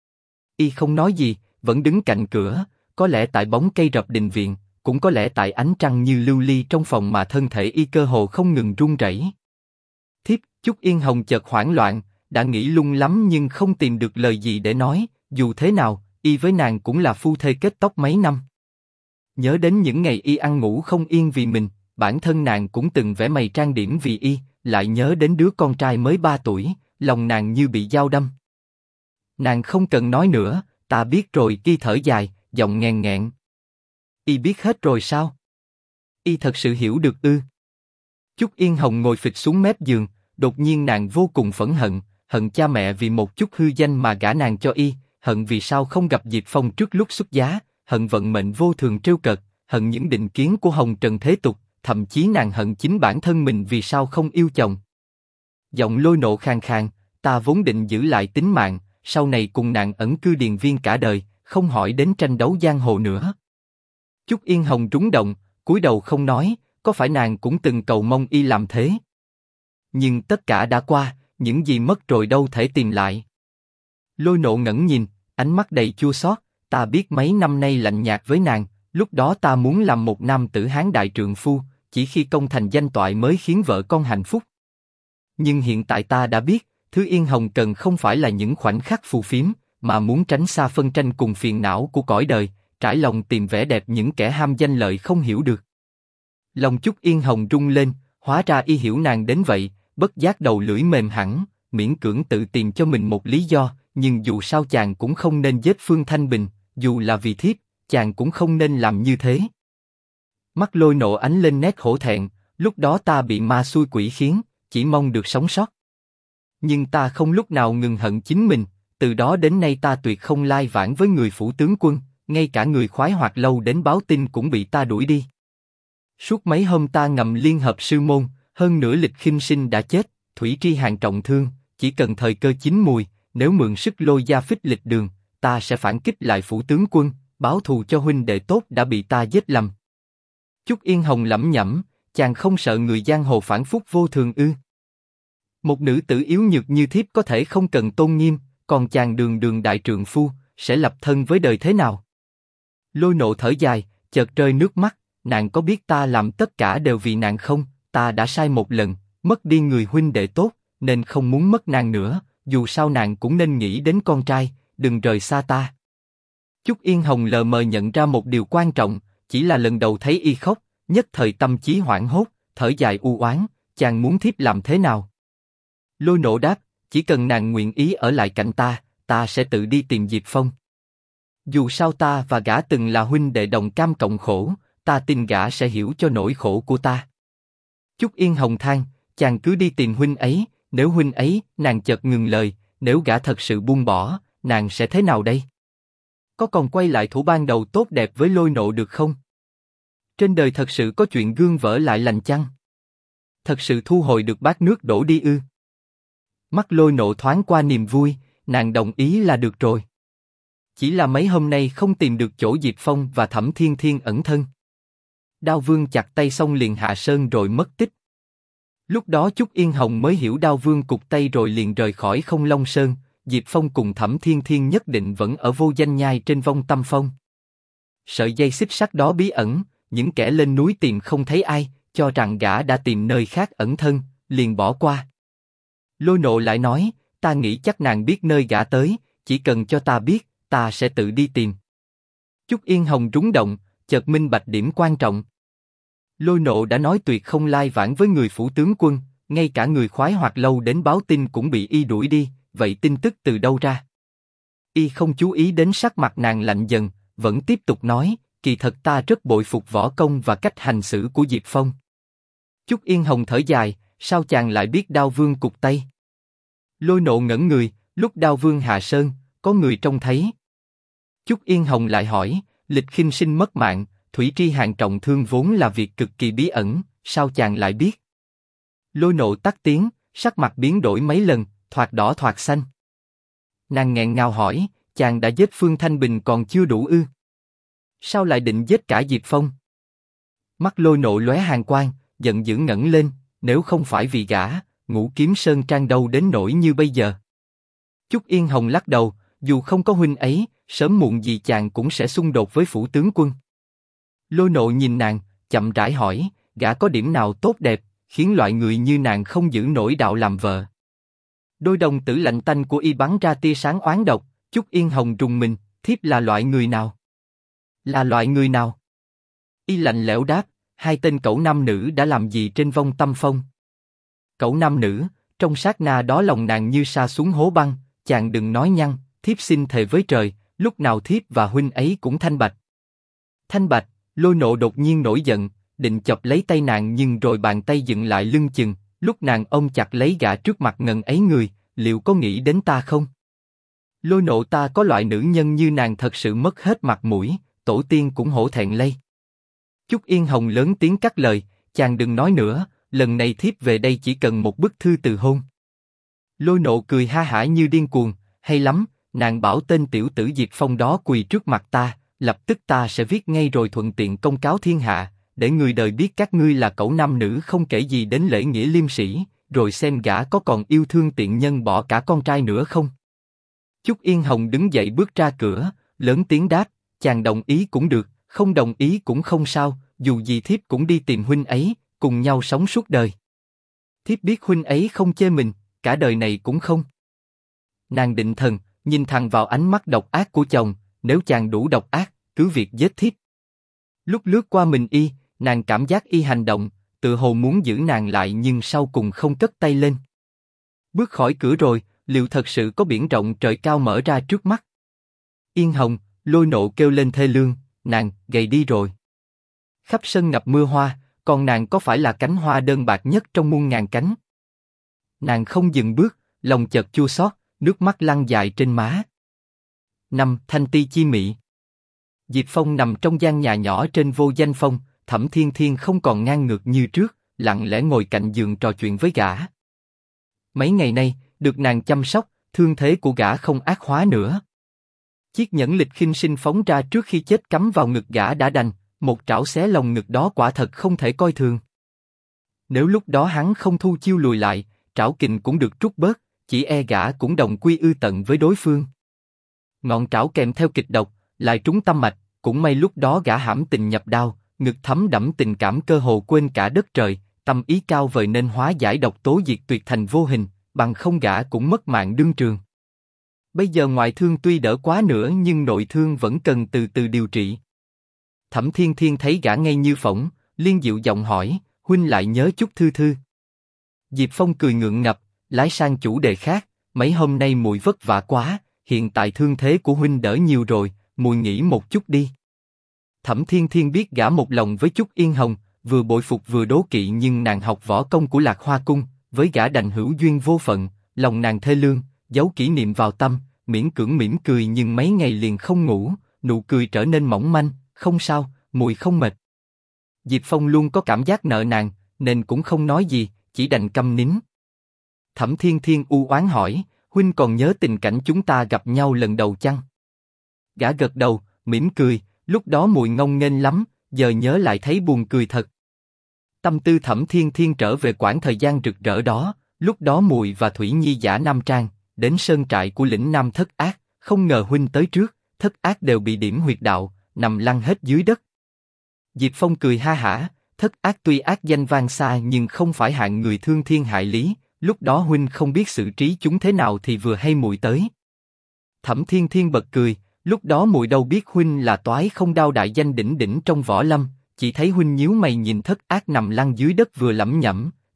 Y không nói gì, vẫn đứng cạnh cửa, có lẽ tại bóng cây rập đình viện, cũng có lẽ tại ánh trăng như lưu ly trong phòng mà thân thể y cơ hồ không ngừng run rẩy. Thiếp, Chúc Yên Hồng chợt hoảng loạn, đã nghĩ lung lắm nhưng không tìm được lời gì để nói, dù thế nào, y với nàng cũng là phu thê kết tóc mấy năm. Nhớ đến những ngày y ăn ngủ không yên vì mình, bản thân nàng cũng từng vẽ mày trang điểm vì y, lại nhớ đến đứa con trai mới 3 tuổi, lòng nàng như bị dao đâm. Nàng không cần nói nữa, ta biết rồi. Y thở dài, giọng nghẹn nghẹn. Y biết hết rồi sao? Y thật sự hiểu được ư? Chúc Yên Hồng ngồi phịch xuống mép giường, đột nhiên nàng vô cùng phẫn hận, hận cha mẹ vì một chút hư danh mà gả nàng cho y, hận vì sao không gặp Diệp Phong trước lúc xuất giá, hận vận mệnh vô thường trêu cợt, hận những định kiến của hồng trần thế tục, thậm chí nàng hận chính bản thân mình vì sao không yêu chồng. Giọng Lôi Nộ khàn khàn, ta vốn định giữ lại tính mạng, sau này cùng nàng ẩn cư điền viên cả đời, không hỏi đến tranh đấu giang hồ nữa. Chúc Yên Hồng rúng động, cúi đầu không nói, có phải nàng cũng từng cầu mong y làm thế? Nhưng tất cả đã qua, những gì mất rồi đâu thể tìm lại. Lôi Nộ ngẩng nhìn, ánh mắt đầy chua xót. Ta biết mấy năm nay lạnh nhạt với nàng, lúc đó ta muốn làm một nam tử hán đại trượng phu, chỉ khi công thành danh toại mới khiến vợ con hạnh phúc. Nhưng hiện tại ta đã biết, thứ Yên Hồng cần không phải là những khoảnh khắc phù phiếm, mà muốn tránh xa phân tranh cùng phiền não của cõi đời, trải lòng tìm vẻ đẹp những kẻ ham danh lợi không hiểu được. Lòng Chúc Yên Hồng rung lên, hóa ra y hiểu nàng đến vậy, bất giác đầu lưỡi mềm hẳn, miễn cưỡng tự tìm cho mình một lý do, nhưng dù sao chàng cũng không nên giết Phương Thanh Bình, dù là vì thiếp, chàng cũng không nên làm như thế. Mắt Lôi Nộ ánh lên nét hổ thẹn, lúc đó ta bị ma xui quỷ khiến, chỉ mong được sống sót. Nhưng ta không lúc nào ngừng hận chính mình, từ đó đến nay ta tuyệt không lai vãng với người phủ tướng quân, ngay cả người khoái hoạt lâu đến báo tin cũng bị ta đuổi đi. Suốt mấy hôm ta ngầm liên hợp sư môn, hơn nữa Lịch Khinh Sinh đã chết, Thủy Tri Hàn trọng thương, chỉ cần thời cơ chín mùi, nếu mượn sức Lôi gia phích Lịch Đường, ta sẽ phản kích lại phủ tướng quân, báo thù cho huynh đệ tốt đã bị ta giết lầm. Chúc Yên Hồng lẩm nhẩm, chàng không sợ người giang hồ phản phúc vô thường ư? Một nữ tử yếu nhược như thiếp có thể không cần tôn nghiêm, còn chàng đường đường đại trượng phu, sẽ lập thân với đời thế nào? Lôi Nộ thở dài, chợt rơi nước mắt, nàng có biết ta làm tất cả đều vì nàng không? Ta đã sai một lần, mất đi người huynh đệ tốt, nên không muốn mất nàng nữa, dù sao nàng cũng nên nghĩ đến con trai, đừng rời xa ta. Chúc Yên Hồng lờ mờ nhận ra một điều quan trọng, chỉ là lần đầu thấy y khóc, nhất thời tâm trí hoảng hốt, thở dài u oán, chàng muốn thiếp làm thế nào? Lôi Nộ đáp, chỉ cần nàng nguyện ý ở lại cạnh ta, ta sẽ tự đi tìm Diệp Phong. Dù sao ta và gã từng là huynh đệ đồng cam cộng khổ, ta tin gã sẽ hiểu cho nỗi khổ của ta. Chúc Yên Hồng than, chàng cứ đi tìm huynh ấy, nếu huynh ấy, nàng chợt ngừng lời, nếu gã thật sự buông bỏ, nàng sẽ thế nào đây? Có còn quay lại thủ ban đầu tốt đẹp với Lôi Nộ được không? Trên đời thật sự có chuyện gương vỡ lại lành chăng? Thật sự thu hồi được bát nước đổ đi ư? Mắt Lôi Nộ thoáng qua niềm vui, nàng đồng ý là được rồi. Chỉ là mấy hôm nay không tìm được chỗ Diệp Phong và Thẩm Thiên Thiên ẩn thân. Đao Vương chặt tay xong liền hạ sơn rồi mất tích. Lúc đó Chúc Yên Hồng mới hiểu Đao Vương cụt tay rồi liền rời khỏi Không Long Sơn, Diệp Phong cùng Thẩm Thiên Thiên nhất định vẫn ở Vô Danh Nhai trên Vong Tâm Phong. Sợi dây xích sắt đó bí ẩn, những kẻ lên núi tìm không thấy ai, cho rằng gã đã tìm nơi khác ẩn thân, liền bỏ qua. Lôi Nộ lại nói, ta nghĩ chắc nàng biết nơi gã tới, chỉ cần cho ta biết, ta sẽ tự đi tìm. Chúc Yên Hồng rúng động, chợt minh bạch điểm quan trọng. Lôi Nộ đã nói tuyệt không lai vãng với người phủ tướng quân, ngay cả người khoái hoạt lâu đến báo tin cũng bị y đuổi đi, vậy tin tức từ đâu ra? Y không chú ý đến sắc mặt nàng lạnh dần, vẫn tiếp tục nói, kỳ thật ta rất bội phục võ công và cách hành xử của Diệp Phong. Chúc Yên Hồng thở dài, sao chàng lại biết Đao Vương cụt tay? Lôi Nộ ngẩn người, lúc Đao Vương hạ sơn, có người trông thấy. Chúc Yên Hồng lại hỏi, Lịch Khinh Sinh mất mạng, Thủy Tri Hàn trọng thương vốn là việc cực kỳ bí ẩn, sao chàng lại biết? Lôi Nộ tắt tiếng, sắc mặt biến đổi mấy lần, thoạt đỏ thoạt xanh. Nàng nghẹn ngào hỏi, chàng đã giết Phương Thanh Bình còn chưa đủ ư? Sao lại định giết cả Diệp Phong? Mắt Lôi Nộ lóe hàn quang, giận dữ ngẩng lên, nếu không phải vì gã, Ngũ Kiếm Sơn Trang đâu đến nỗi như bây giờ. Chúc Yên Hồng lắc đầu, dù không có huynh ấy, sớm muộn gì chàng cũng sẽ xung đột với phủ tướng quân. Lôi Nộ nhìn nàng, chậm rãi hỏi, gã có điểm nào tốt đẹp, khiến loại người như nàng không giữ nổi đạo làm vợ? Đôi đồng tử lạnh tanh của y bắn ra tia sáng oán độc. Chúc Yên Hồng rùng mình, thiếp là loại người nào? Là loại người nào? Y lạnh lẽo đáp, hai tên cẩu nam nữ đã làm gì trên vong Tâm Phong? Cẩu nam nữ, trong sát na đó lòng nàng như sa xuống hố băng, chàng đừng nói nhăng, thiếp xin thề với trời, lúc nào thiếp và huynh ấy cũng thanh bạch. Thanh bạch. Lôi Nộ đột nhiên nổi giận, định chọc lấy tay nàng nhưng rồi bàn tay dựng lại lưng chừng, lúc nàng ôm chặt lấy gã trước mặt ngần ấy người, liệu có nghĩ đến ta không? Lôi Nộ, ta có loại nữ nhân như nàng thật sự mất hết mặt mũi, tổ tiên cũng hổ thẹn lây. Chúc Yên Hồng lớn tiếng cắt lời, chàng đừng nói nữa, lần này thiếp về đây chỉ cần một bức thư từ hôn. Lôi Nộ cười ha hả như điên cuồng, hay lắm, nàng bảo tên tiểu tử Diệp Phong đó quỳ trước mặt ta, lập tức ta sẽ viết ngay rồi thuận tiện công cáo thiên hạ, để người đời biết các ngươi là cẩu nam nữ không kể gì đến lễ nghĩa liêm sĩ, rồi xem gã có còn yêu thương tiện nhân bỏ cả con trai nữa không. Chúc Yên Hồng đứng dậy bước ra cửa, lớn tiếng đáp, chàng đồng ý cũng được, không đồng ý cũng không sao, dù gì thiếp cũng đi tìm huynh ấy, cùng nhau sống suốt đời. Thiếp biết huynh ấy không chê mình, cả đời này cũng không. Nàng định thần, nhìn thẳng vào ánh mắt độc ác của chồng, nếu chàng đủ độc ác, cứ việc giết thiếp. Lúc lướt qua mình y, nàng cảm giác y hành động, tự hồ muốn giữ nàng lại nhưng sau cùng không cất tay lên. Bước khỏi cửa rồi, liệu thật sự có biển rộng trời cao mở ra trước mắt? Yên Hồng, Lôi Nộ kêu lên thê lương, nàng gầy đi rồi. Khắp sân ngập mưa hoa, còn nàng có phải là cánh hoa đơn bạc nhất trong muôn ngàn cánh? Nàng không dừng bước, lòng chợt chua xót, nước mắt lăn dài trên má. Năm Thanh Ti Chi Mị. Diệp Phong nằm trong gian nhà nhỏ trên Vô Danh Phong, Thẩm Thiên Thiên không còn ngang ngược như trước, lặng lẽ ngồi cạnh giường trò chuyện với gã. Mấy ngày nay, được nàng chăm sóc, thương thế của gã không ác hóa nữa. Chiếc nhẫn Lịch Khinh Sinh phóng ra trước khi chết cắm vào ngực gã đã đành, một trảo xé lồng ngực đó quả thật không thể coi thường. Nếu lúc đó hắn không thu chiêu lùi lại, trảo kình cũng được trút bớt, chỉ e gã cũng đồng quy ư tận với đối phương. Ngọn trảo kèm theo kịch độc, lại trúng tâm mạch, cũng may lúc đó gã hãm tình nhập đao, ngực thấm đẫm tình cảm cơ hồ quên cả đất trời, tâm ý cao vời nên hóa giải độc tố diệt tuyệt thành vô hình, bằng không gã cũng mất mạng đương trường. Bây giờ ngoại thương tuy đỡ quá nữa nhưng nội thương vẫn cần từ từ điều trị. Thẩm Thiên Thiên thấy gã ngây như phỗng, liên dịu giọng hỏi, huynh lại nhớ chút Thư Thư. Diệp Phong cười ngượng ngập, lái sang chủ đề khác, mấy hôm nay muội vất vả quá, hiện tại thương thế của huynh đỡ nhiều rồi, muội nghỉ một chút đi. Thẩm Thiên Thiên biết gã một lòng với Chúc Yên Hồng, vừa bội phục vừa đố kỵ nhưng nàng học võ công của Lạc Hoa Cung, với gã đành hữu duyên vô phận, lòng nàng thê lương, giấu kỷ niệm vào tâm, miễn cưỡng mỉm cười nhưng mấy ngày liền không ngủ, nụ cười trở nên mỏng manh, không sao, muội không mệt. Diệp Phong luôn có cảm giác nợ nàng, nên cũng không nói gì, chỉ đành câm nín. Thẩm Thiên Thiên u oán hỏi, huynh còn nhớ tình cảnh chúng ta gặp nhau lần đầu chăng? Gã gật đầu, mỉm cười, lúc đó muội ngông nghênh lắm, giờ nhớ lại thấy buồn cười thật. Tâm tư Thẩm Thiên Thiên trở về quãng thời gian rực rỡ đó, lúc đó muội và Thủy Nhi giả Nam Trang, đến sơn trại của lĩnh Nam Thất Ác, không ngờ huynh tới trước, Thất Ác đều bị điểm huyệt đạo, nằm lăn hết dưới đất. Diệp Phong cười ha hả, Thất Ác tuy ác danh vang xa nhưng không phải hạng người thương thiên hại lý, lúc đó huynh không biết xử trí chúng thế nào thì vừa hay muội tới. Thẩm Thiên Thiên bật cười, lúc đó muội đâu biết huynh là toái không đao đại danh đỉnh đỉnh trong võ lâm, chỉ thấy huynh nhíu mày nhìn Thất Ác nằm lăn dưới đất vừa lẩm nhẩm,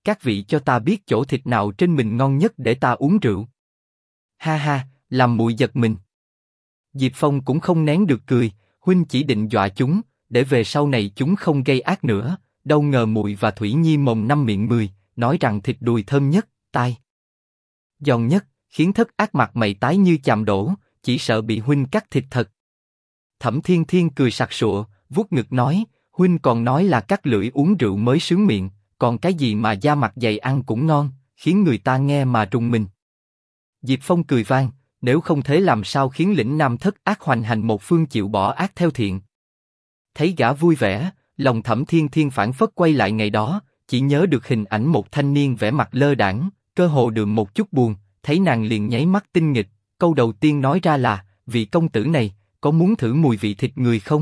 các vị cho ta biết chỗ thịt nào trên mình ngon nhất để ta uống rượu. Ha ha, làm muội giật mình. Diệp Phong cũng không nén được cười, huynh chỉ định dọa chúng, để về sau này chúng không gây ác nữa, đâu ngờ muội và Thủy Nhi mồm năm miệng mười, nói rằng thịt đùi thơm nhất, tai giòn nhất, khiến thất ác mặt mày tái như chàm đổ, chỉ sợ bị huynh cắt thịt thật. Thẩm Thiên Thiên cười sặc sụa, vuốt ngực nói, huynh còn nói là cắt lưỡi uống rượu mới sướng miệng, còn cái gì mà da mặt dày ăn cũng ngon, khiến người ta nghe mà rùng mình. Diệp Phong cười vang, nếu không thế làm sao khiến lĩnh nam thất ác hoành hành một phương chịu bỏ ác theo thiện. Thấy gã vui vẻ, lòng Thẩm Thiên Thiên phảng phất quay lại ngày đó, chỉ nhớ được hình ảnh một thanh niên vẻ mặt lơ đãng, cơ hồ đượm một chút buồn, thấy nàng liền nháy mắt tinh nghịch, câu đầu tiên nói ra là, vị công tử này, có muốn thử mùi vị thịt người không?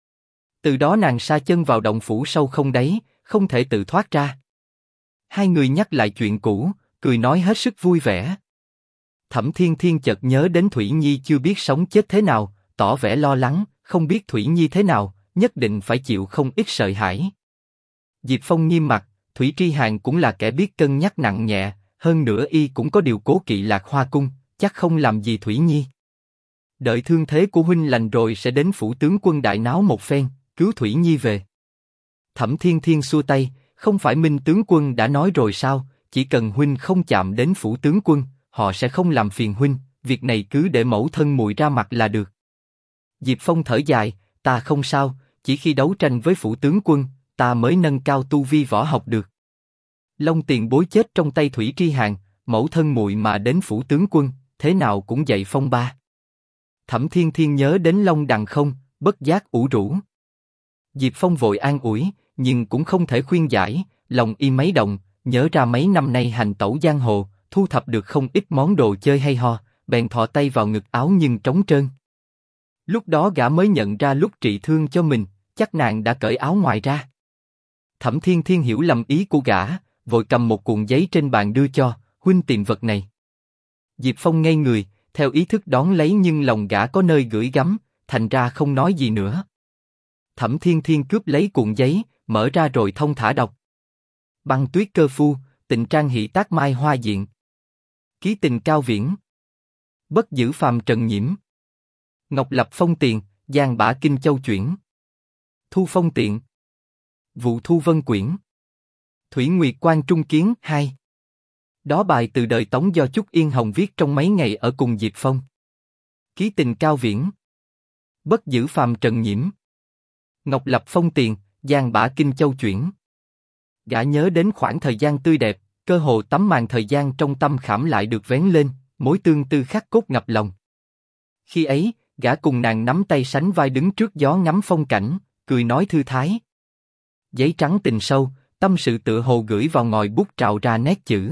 Từ đó nàng sa chân vào động phủ sâu không đáy, không thể tự thoát ra. Hai người nhắc lại chuyện cũ, cười nói hết sức vui vẻ. Thẩm Thiên Thiên chợt nhớ đến Thủy Nhi chưa biết sống chết thế nào, tỏ vẻ lo lắng, không biết Thủy Nhi thế nào, nhất định phải chịu không ít sợ hãi. Diệp Phong nghiêm mặt, Thủy Tri Hàn cũng là kẻ biết cân nhắc nặng nhẹ, hơn nữa y cũng có điều cố kỵ Lạc Hoa cung, chắc không làm gì Thủy Nhi. Đợi thương thế của huynh lành rồi sẽ đến phủ tướng quân đại náo một phen, cứu Thủy Nhi về. Thẩm Thiên Thiên xua tay, không phải Minh tướng quân đã nói rồi sao, chỉ cần huynh không chạm đến phủ tướng quân, họ sẽ không làm phiền huynh, việc này cứ để mẫu thân muội ra mặt là được. Diệp Phong thở dài, ta không sao, chỉ khi đấu tranh với phủ tướng quân, ta mới nâng cao tu vi võ học được. Long tiền bối chết trong tay Thủy Tri Hàn, mẫu thân muội mà đến phủ tướng quân, thế nào cũng dậy phong ba. Thẩm Thiên Thiên nhớ đến Long Đằng không, bất giác ủ rũ. Diệp Phong vội an ủi, nhưng cũng không thể khuyên giải, lòng y mấy động, nhớ ra mấy năm nay hành tẩu giang hồ, thu thập được không ít món đồ chơi hay ho, bèn thò tay vào ngực áo nhưng trống trơn. Lúc đó gã mới nhận ra lúc trị thương cho mình, chắc nàng đã cởi áo ngoài ra. Thẩm Thiên Thiên hiểu lầm ý của gã, vội cầm một cuộn giấy trên bàn đưa cho, huynh tìm vật này. Diệp Phong ngây người, theo ý thức đón lấy nhưng lòng gã có nơi gửi gắm, thành ra không nói gì nữa. Thẩm Thiên Thiên cướp lấy cuộn giấy, mở ra rồi thông thả đọc. Băng tuyết cơ phu, tình trang hỷ tác mai hoa diện. Ký tình cao viễn. Bất giữ phàm trần nhiễm. Ngọc lập phong tiền, giang bả kinh châu chuyển. Thu phong tiện. Vụ thu vân quyển. Thủy Nguyệt quan trung kiến 2. Đó bài từ đời Tống do Chúc Yên Hồng viết trong mấy ngày ở cùng Diệp Phong. Ký tình cao viễn. Bất giữ phàm trần nhiễm. Ngọc lập phong tiền, giang bả kinh châu chuyển. Gã nhớ đến khoảng thời gian tươi đẹp, cơ hồ tấm màn thời gian trong tâm khảm lại được vén lên, mối tương tư khắc cốt ngập lòng. Khi ấy, gã cùng nàng nắm tay sánh vai đứng trước gió ngắm phong cảnh, cười nói thư thái. Giấy trắng tình sâu, tâm sự tựa hồ gửi vào ngòi bút trào ra nét chữ.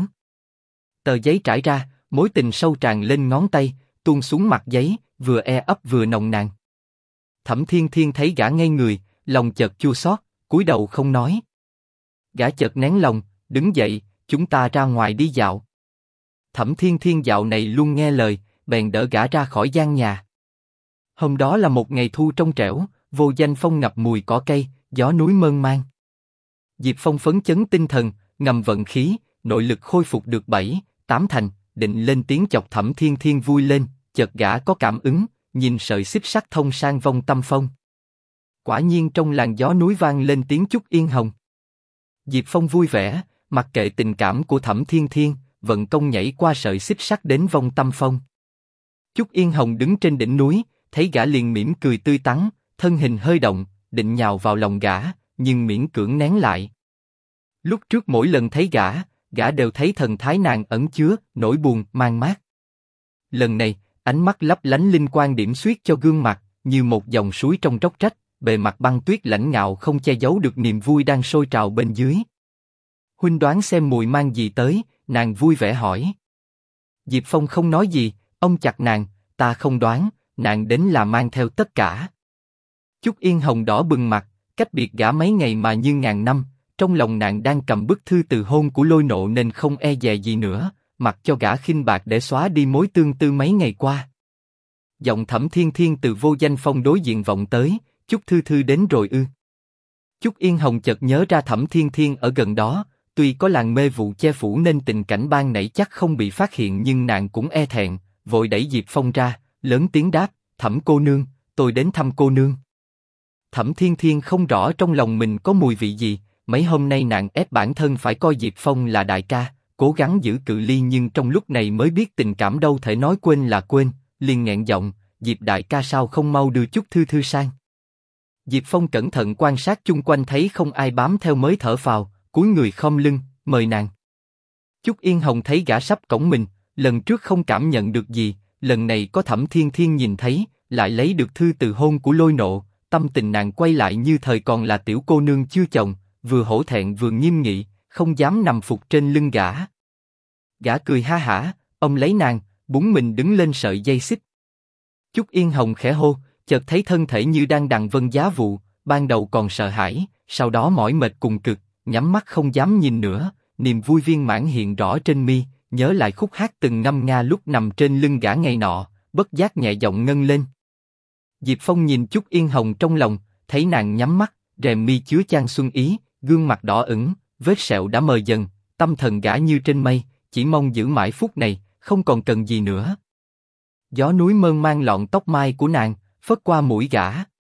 Tờ giấy trải ra, mối tình sâu tràn lên ngón tay, tuôn xuống mặt giấy, vừa e ấp vừa nồng nàn. Thẩm Thiên Thiên thấy gã ngây người, lòng chợt chua xót, cúi đầu không nói. Gã chợt nén lòng, đứng dậy, chúng ta ra ngoài đi dạo. Thẩm Thiên Thiên dạo này luôn nghe lời, bèn đỡ gã ra khỏi gian nhà. Hôm đó là một ngày thu trong trẻo, vô danh phong ngập mùi cỏ cây, gió núi mơn man. Diệp Phong phấn chấn tinh thần, ngầm vận khí, nội lực khôi phục được 7-8 thành, định lên tiếng chọc Thẩm Thiên Thiên vui lên, chợt gã có cảm ứng, nhìn sợi xích sắt thông sang vong tâm phong. Quả nhiên trong làn gió núi vang lên tiếng Chúc Yên Hồng. Diệp Phong vui vẻ, mặc kệ tình cảm của Thẩm Thiên Thiên, vận công nhảy qua sợi xích sắt đến vong tâm phong. Chúc Yên Hồng đứng trên đỉnh núi, thấy gã liền mỉm cười tươi tắn, thân hình hơi động, định nhào vào lòng gã, nhưng miễn cưỡng nén lại. Lúc trước mỗi lần thấy gã đều thấy thần thái nàng ẩn chứa nỗi buồn man mác. Lần này, ánh mắt lấp lánh linh quang điểm xuyết cho gương mặt, như một dòng suối trong róc rách, bề mặt băng tuyết lãnh ngạo không che giấu được niềm vui đang sôi trào bên dưới. Huynh đoán xem mùi mang gì tới, nàng vui vẻ hỏi. Diệp Phong không nói gì, ông chặt nàng, ta không đoán, nàng đến là mang theo tất cả. Chúc Yên Hồng đỏ bừng mặt, cách biệt gã mấy ngày mà như ngàn năm, trong lòng nàng đang cầm bức thư từ hôn của Lôi Nộ nên không e dè gì nữa, mặc cho gã khinh bạc để xóa đi mối tương tư mấy ngày qua. Giọng Thẩm Thiên Thiên từ vô danh phong đối diện vọng tới, Chúc Thư Thư đến rồi ư? Chúc Yên Hồng chợt nhớ ra Thẩm Thiên Thiên ở gần đó, Tuy có làn mê vụ che phủ nên tình cảnh ban nãy chắc không bị phát hiện, nhưng nàng cũng e thẹn, vội đẩy Diệp Phong ra, lớn tiếng đáp: Thẩm cô nương, tôi đến thăm cô nương. Thẩm Thiên Thiên không rõ trong lòng mình có mùi vị gì, mấy hôm nay nàng ép bản thân phải coi Diệp Phong là đại ca, cố gắng giữ cự ly, nhưng trong lúc này mới biết tình cảm đâu thể nói quên là quên, liền nghẹn giọng: Diệp đại ca sao không mau đưa chút thư thư sang. Diệp Phong cẩn thận quan sát chung quanh thấy không ai bám theo mới thở phào, cúi người khom lưng, mời nàng. Chúc Yên Hồng thấy gã sắp cõng mình, lần trước không cảm nhận được gì, lần này có Thẩm Thiên Thiên nhìn thấy, lại lấy được thư từ hôn của Lôi Nộ, tâm tình nàng quay lại như thời còn là tiểu cô nương chưa chồng, vừa hổ thẹn vừa nghiêm nghị, không dám nằm phục trên lưng gã. Gã cười ha hả, ông lấy nàng, búng mình đứng lên sợi dây xích. Chúc Yên Hồng khẽ hô, chợt thấy thân thể như đang đằng vân giá vụ, ban đầu còn sợ hãi, sau đó mỏi mệt cùng cực, nhắm mắt không dám nhìn nữa, niềm vui viên mãn hiện rõ trên mi, nhớ lại khúc hát từng ngâm nga lúc nằm trên lưng gã ngày nọ, bất giác nhẹ giọng ngân lên. Diệp Phong nhìn Chúc Yên Hồng trong lòng, thấy nàng nhắm mắt, rèm mi chứa chan xuân ý, gương mặt đỏ ửng, vết sẹo đã mờ dần, tâm thần gã như trên mây, chỉ mong giữ mãi phút này, không còn cần gì nữa. Gió núi mơn man lọn tóc mai của nàng, phất qua mũi gã.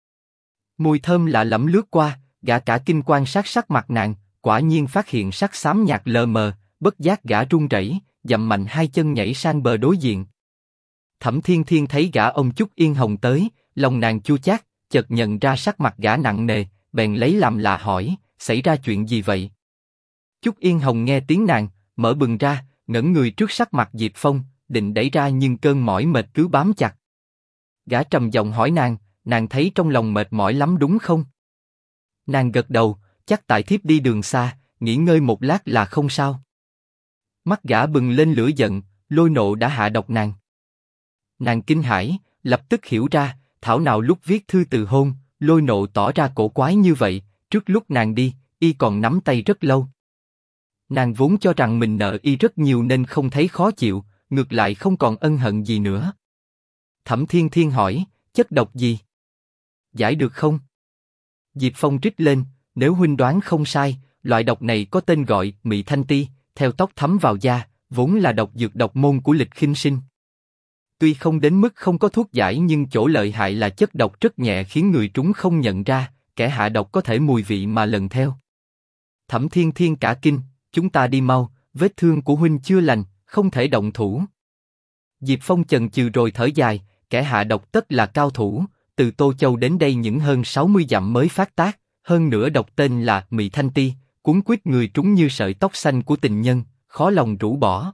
Mùi thơm lạ lẫm lướt qua, gã cả kinh quan sát sắc mặt nàng, quả nhiên phát hiện sắc xám nhạt lờ mờ, bất giác gã run rẩy, dậm mạnh hai chân nhảy sang bờ đối diện. Thẩm Thiên Thiên thấy gã ông Chúc Yên Hồng tới, lòng nàng chua chát, chợt nhận ra sắc mặt gã nặng nề, bèn lấy làm lạ hỏi: xảy ra chuyện gì vậy? Chúc Yên Hồng nghe tiếng nàng, mở bừng ra, ngẩng người trước sắc mặt Diệp Phong, định đẩy ra nhưng cơn mỏi mệt cứ bám chặt. Gã trầm giọng hỏi nàng thấy trong lòng mệt mỏi lắm đúng không? Nàng gật đầu, chắc tại thiếp đi đường xa, nghỉ ngơi một lát là không sao. Mắt gã bừng lên lửa giận, Lôi Nộ đã hạ độc nàng. Nàng kinh hãi, lập tức hiểu ra, thảo nào lúc viết thư từ hôn, Lôi Nộ tỏ ra cổ quái như vậy, trước lúc nàng đi, y còn nắm tay rất lâu. Nàng vốn cho rằng mình nợ y rất nhiều nên không thấy khó chịu, ngược lại không còn ân hận gì nữa. Thẩm Thiên Thiên hỏi: chất độc gì? Giải được không? Diệp Phong trích lên: nếu huynh đoán không sai, loại độc này có tên gọi Mị Thanh Ti, theo tóc thấm vào da, vốn là độc dược độc môn của Lịch Khinh Sinh. Tuy không đến mức không có thuốc giải nhưng chỗ lợi hại là chất độc rất nhẹ khiến người trúng không nhận ra, kẻ hạ độc có thể mùi vị mà lần theo. Thẩm Thiên Thiên cả kinh: chúng ta đi mau, vết thương của huynh chưa lành, không thể động thủ. Diệp Phong chần chừ rồi thở dài: kẻ hạ độc tất là cao thủ, từ Tô Châu đến đây những hơn 60 dặm mới phát tác, hơn nữa độc tên là Mị Thanh Ti, cuốn quýt người trúng như sợi tóc xanh của tình nhân, khó lòng rũ bỏ.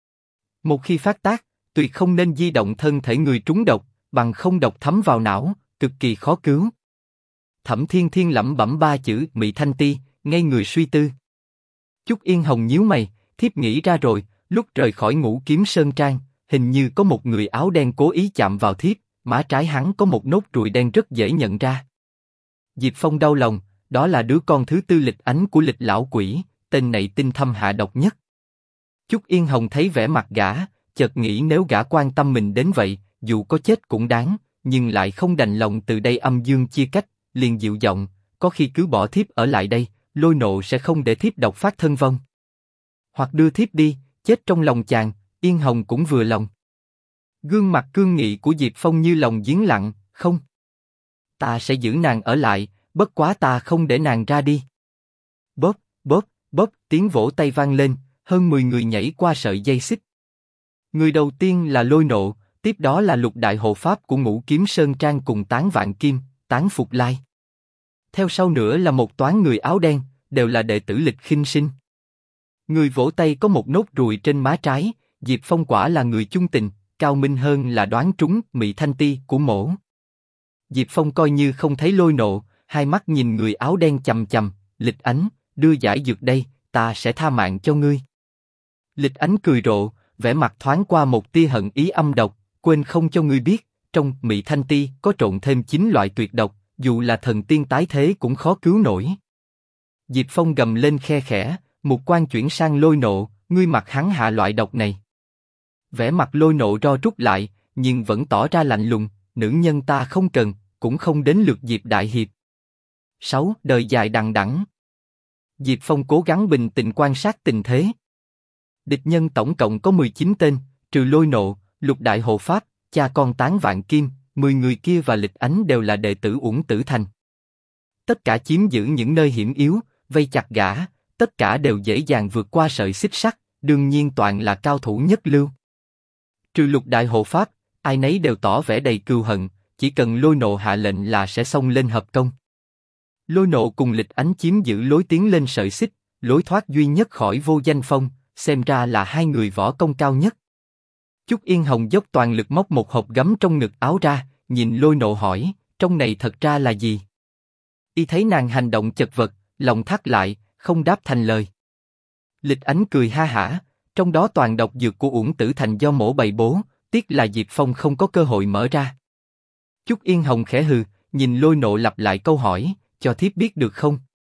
Một khi phát tác, tuyệt không nên di động thân thể người trúng độc, bằng không độc thấm vào não, cực kỳ khó cứu. Thẩm Thiên Thiên lẩm bẩm ba chữ Mị Thanh Ti, ngây người suy tư. Chúc Yên Hồng nhíu mày, thiếp nghĩ ra rồi, lúc rời khỏi Ngũ Kiếm Sơn Trang, hình như có một người áo đen cố ý chạm vào thiếp, má trái hắn có một nốt ruồi đen rất dễ nhận ra. Diệp Phong đau lòng, đó là đứa con thứ tư Lịch Ánh của Lịch lão quỷ, tên này tinh thâm hạ độc nhất. Chúc Yên Hồng thấy vẻ mặt gã, chợt nghĩ nếu gã quan tâm mình đến vậy, dù có chết cũng đáng, nhưng lại không đành lòng từ đây âm dương chia cách, liền dịu giọng: có khi cứ bỏ thiếp ở lại đây, Lôi Nộ sẽ không để thiếp độc phát thân vong. Hoặc đưa thiếp đi, chết trong lòng chàng, Yên Hồng cũng vừa lòng. Gương mặt cương nghị của Diệp Phong như lòng giếng lặng: không, ta sẽ giữ nàng ở lại, bất quá ta không để nàng ra đi. Bóp, bóp, bóp, tiếng vỗ tay vang lên, hơn 10 người nhảy qua sợi dây xích. Người đầu tiên là Lôi Nộ, tiếp đó là Lục Đại Hộ Pháp của Ngũ Kiếm Sơn Trang cùng Tán Vạn Kim, Tán Phục Lai. Theo sau nữa là một toán người áo đen, đều là đệ tử Lịch Khinh Sinh. Người vỗ tay có một nốt ruồi trên má trái, Diệp Phong quả là người chung tình, cao minh hơn là đoán trúng Mị Thanh Ti của mổ. Diệp Phong coi như không thấy Lôi Nộ, hai mắt nhìn người áo đen chằm chằm: Lịch Ánh, đưa giải dược đây, ta sẽ tha mạng cho ngươi. Lịch Ánh cười rộ, vẻ mặt thoáng qua một tia hận ý âm độc: quên không cho ngươi biết, trong Mị Thanh Ti có trộn thêm 9 loại tuyệt độc, dù là thần tiên tái thế cũng khó cứu nổi. Diệp Phong gầm lên khe khẽ, mục quan chuyển sang Lôi Nộ: ngươi mặc hắn hạ loại độc này. Vẻ mặt Lôi Nộ ro rút lại, nhưng vẫn tỏ ra lạnh lùng: nữ nhân ta không cần, cũng không đến lượt Diệp đại hiệp. 6. Đời dài đằng đẵng. Diệp Phong cố gắng bình tĩnh quan sát tình thế. Địch nhân tổng cộng có 19 tên, trừ Lôi Nộ, Lục Đại Hộ Pháp, cha con Tán Vạn Kim, 10 người kia và Lịch Ánh đều là đệ tử Uổng Tử Thành. Tất cả chiếm giữ những nơi hiểm yếu, vây chặt gã, tất cả đều dễ dàng vượt qua sợi xích sắt, đương nhiên toàn là cao thủ nhất lưu. Trừ Lục Đại Hộ Pháp, ai nấy đều tỏ vẻ đầy cừu hận, chỉ cần Lôi Nộ hạ lệnh là sẽ xông lên hợp công. Lôi Nộ cùng Lịch Ánh chiếm giữ lối tiến lên sợi xích, lối thoát duy nhất khỏi Vô Danh Phong, xem ra là hai người võ công cao nhất. Chúc Yên Hồng dốc toàn lực móc một hộp gấm trong ngực áo ra, nhìn Lôi Nộ hỏi, trong này thật ra là gì? Y thấy nàng hành động chật vật, lòng thắt lại, không đáp thành lời. Lịch Ánh cười ha hả, trong đó toàn độc dược của Uổng Tử Thành do mổ bày bố, tiếc là Diệp Phong không có cơ hội mở ra. Chúc Yên Hồng khẽ hừ, nhìn Lôi Nộ lặp lại câu hỏi, cho thiếp biết được không?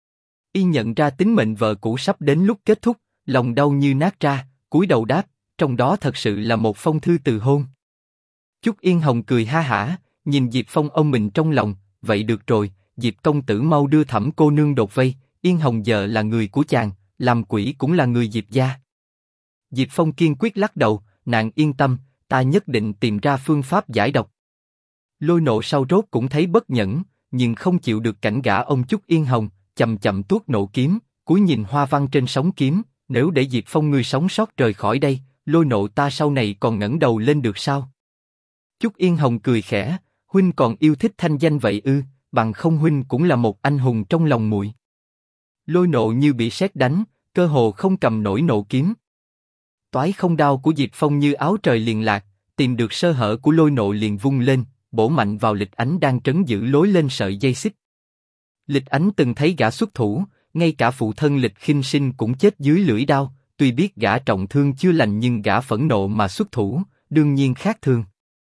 Y nhận ra tính mệnh vợ cũ sắp đến lúc kết thúc, lòng đau như nát ra, cúi đầu đáp, trong đó thật sự là một phong thư từ hôn. Chúc Yên Hồng cười ha hả, nhìn Diệp Phong ôm mình trong lòng, vậy được rồi, Diệp công tử mau đưa Thẩm cô nương đột vây, Yên Hồng giờ là người của chàng, làm quỷ cũng là người Diệp gia. Diệp Phong kiên quyết lắc đầu, nàng yên tâm, ta nhất định tìm ra phương pháp giải độc. Lôi Nộ sau rốt cũng thấy bất nhẫn, nhưng không chịu được cảnh gã ông Chúc Yên Hồng, chậm chậm tuốt nộ kiếm, cúi nhìn hoa văn trên sóng kiếm, nếu để Diệp Phong ngươi sống sót rời khỏi đây, Lôi Nộ ta sau này còn ngẩng đầu lên được sao? Chúc Yên Hồng cười khẽ, huynh còn yêu thích thanh danh vậy ư? Bằng không huynh cũng là một anh hùng trong lòng muội. Lôi Nộ như bị sét đánh, cơ hồ không cầm nổi nộ kiếm. Toái không đao của Diệp Phong như áo trời liền lạc, tìm được sơ hở của Lôi Nộ liền vung lên, bổ mạnh vào Lịch Ánh đang trấn giữ lối lên sợi dây xích. Lịch Ánh từng thấy gã xuất thủ, ngay cả phụ thân Lịch Khinh Sinh cũng chết dưới lưỡi đao, tuy biết gã trọng thương chưa lành nhưng gã phẫn nộ mà xuất thủ, đương nhiên khác thường.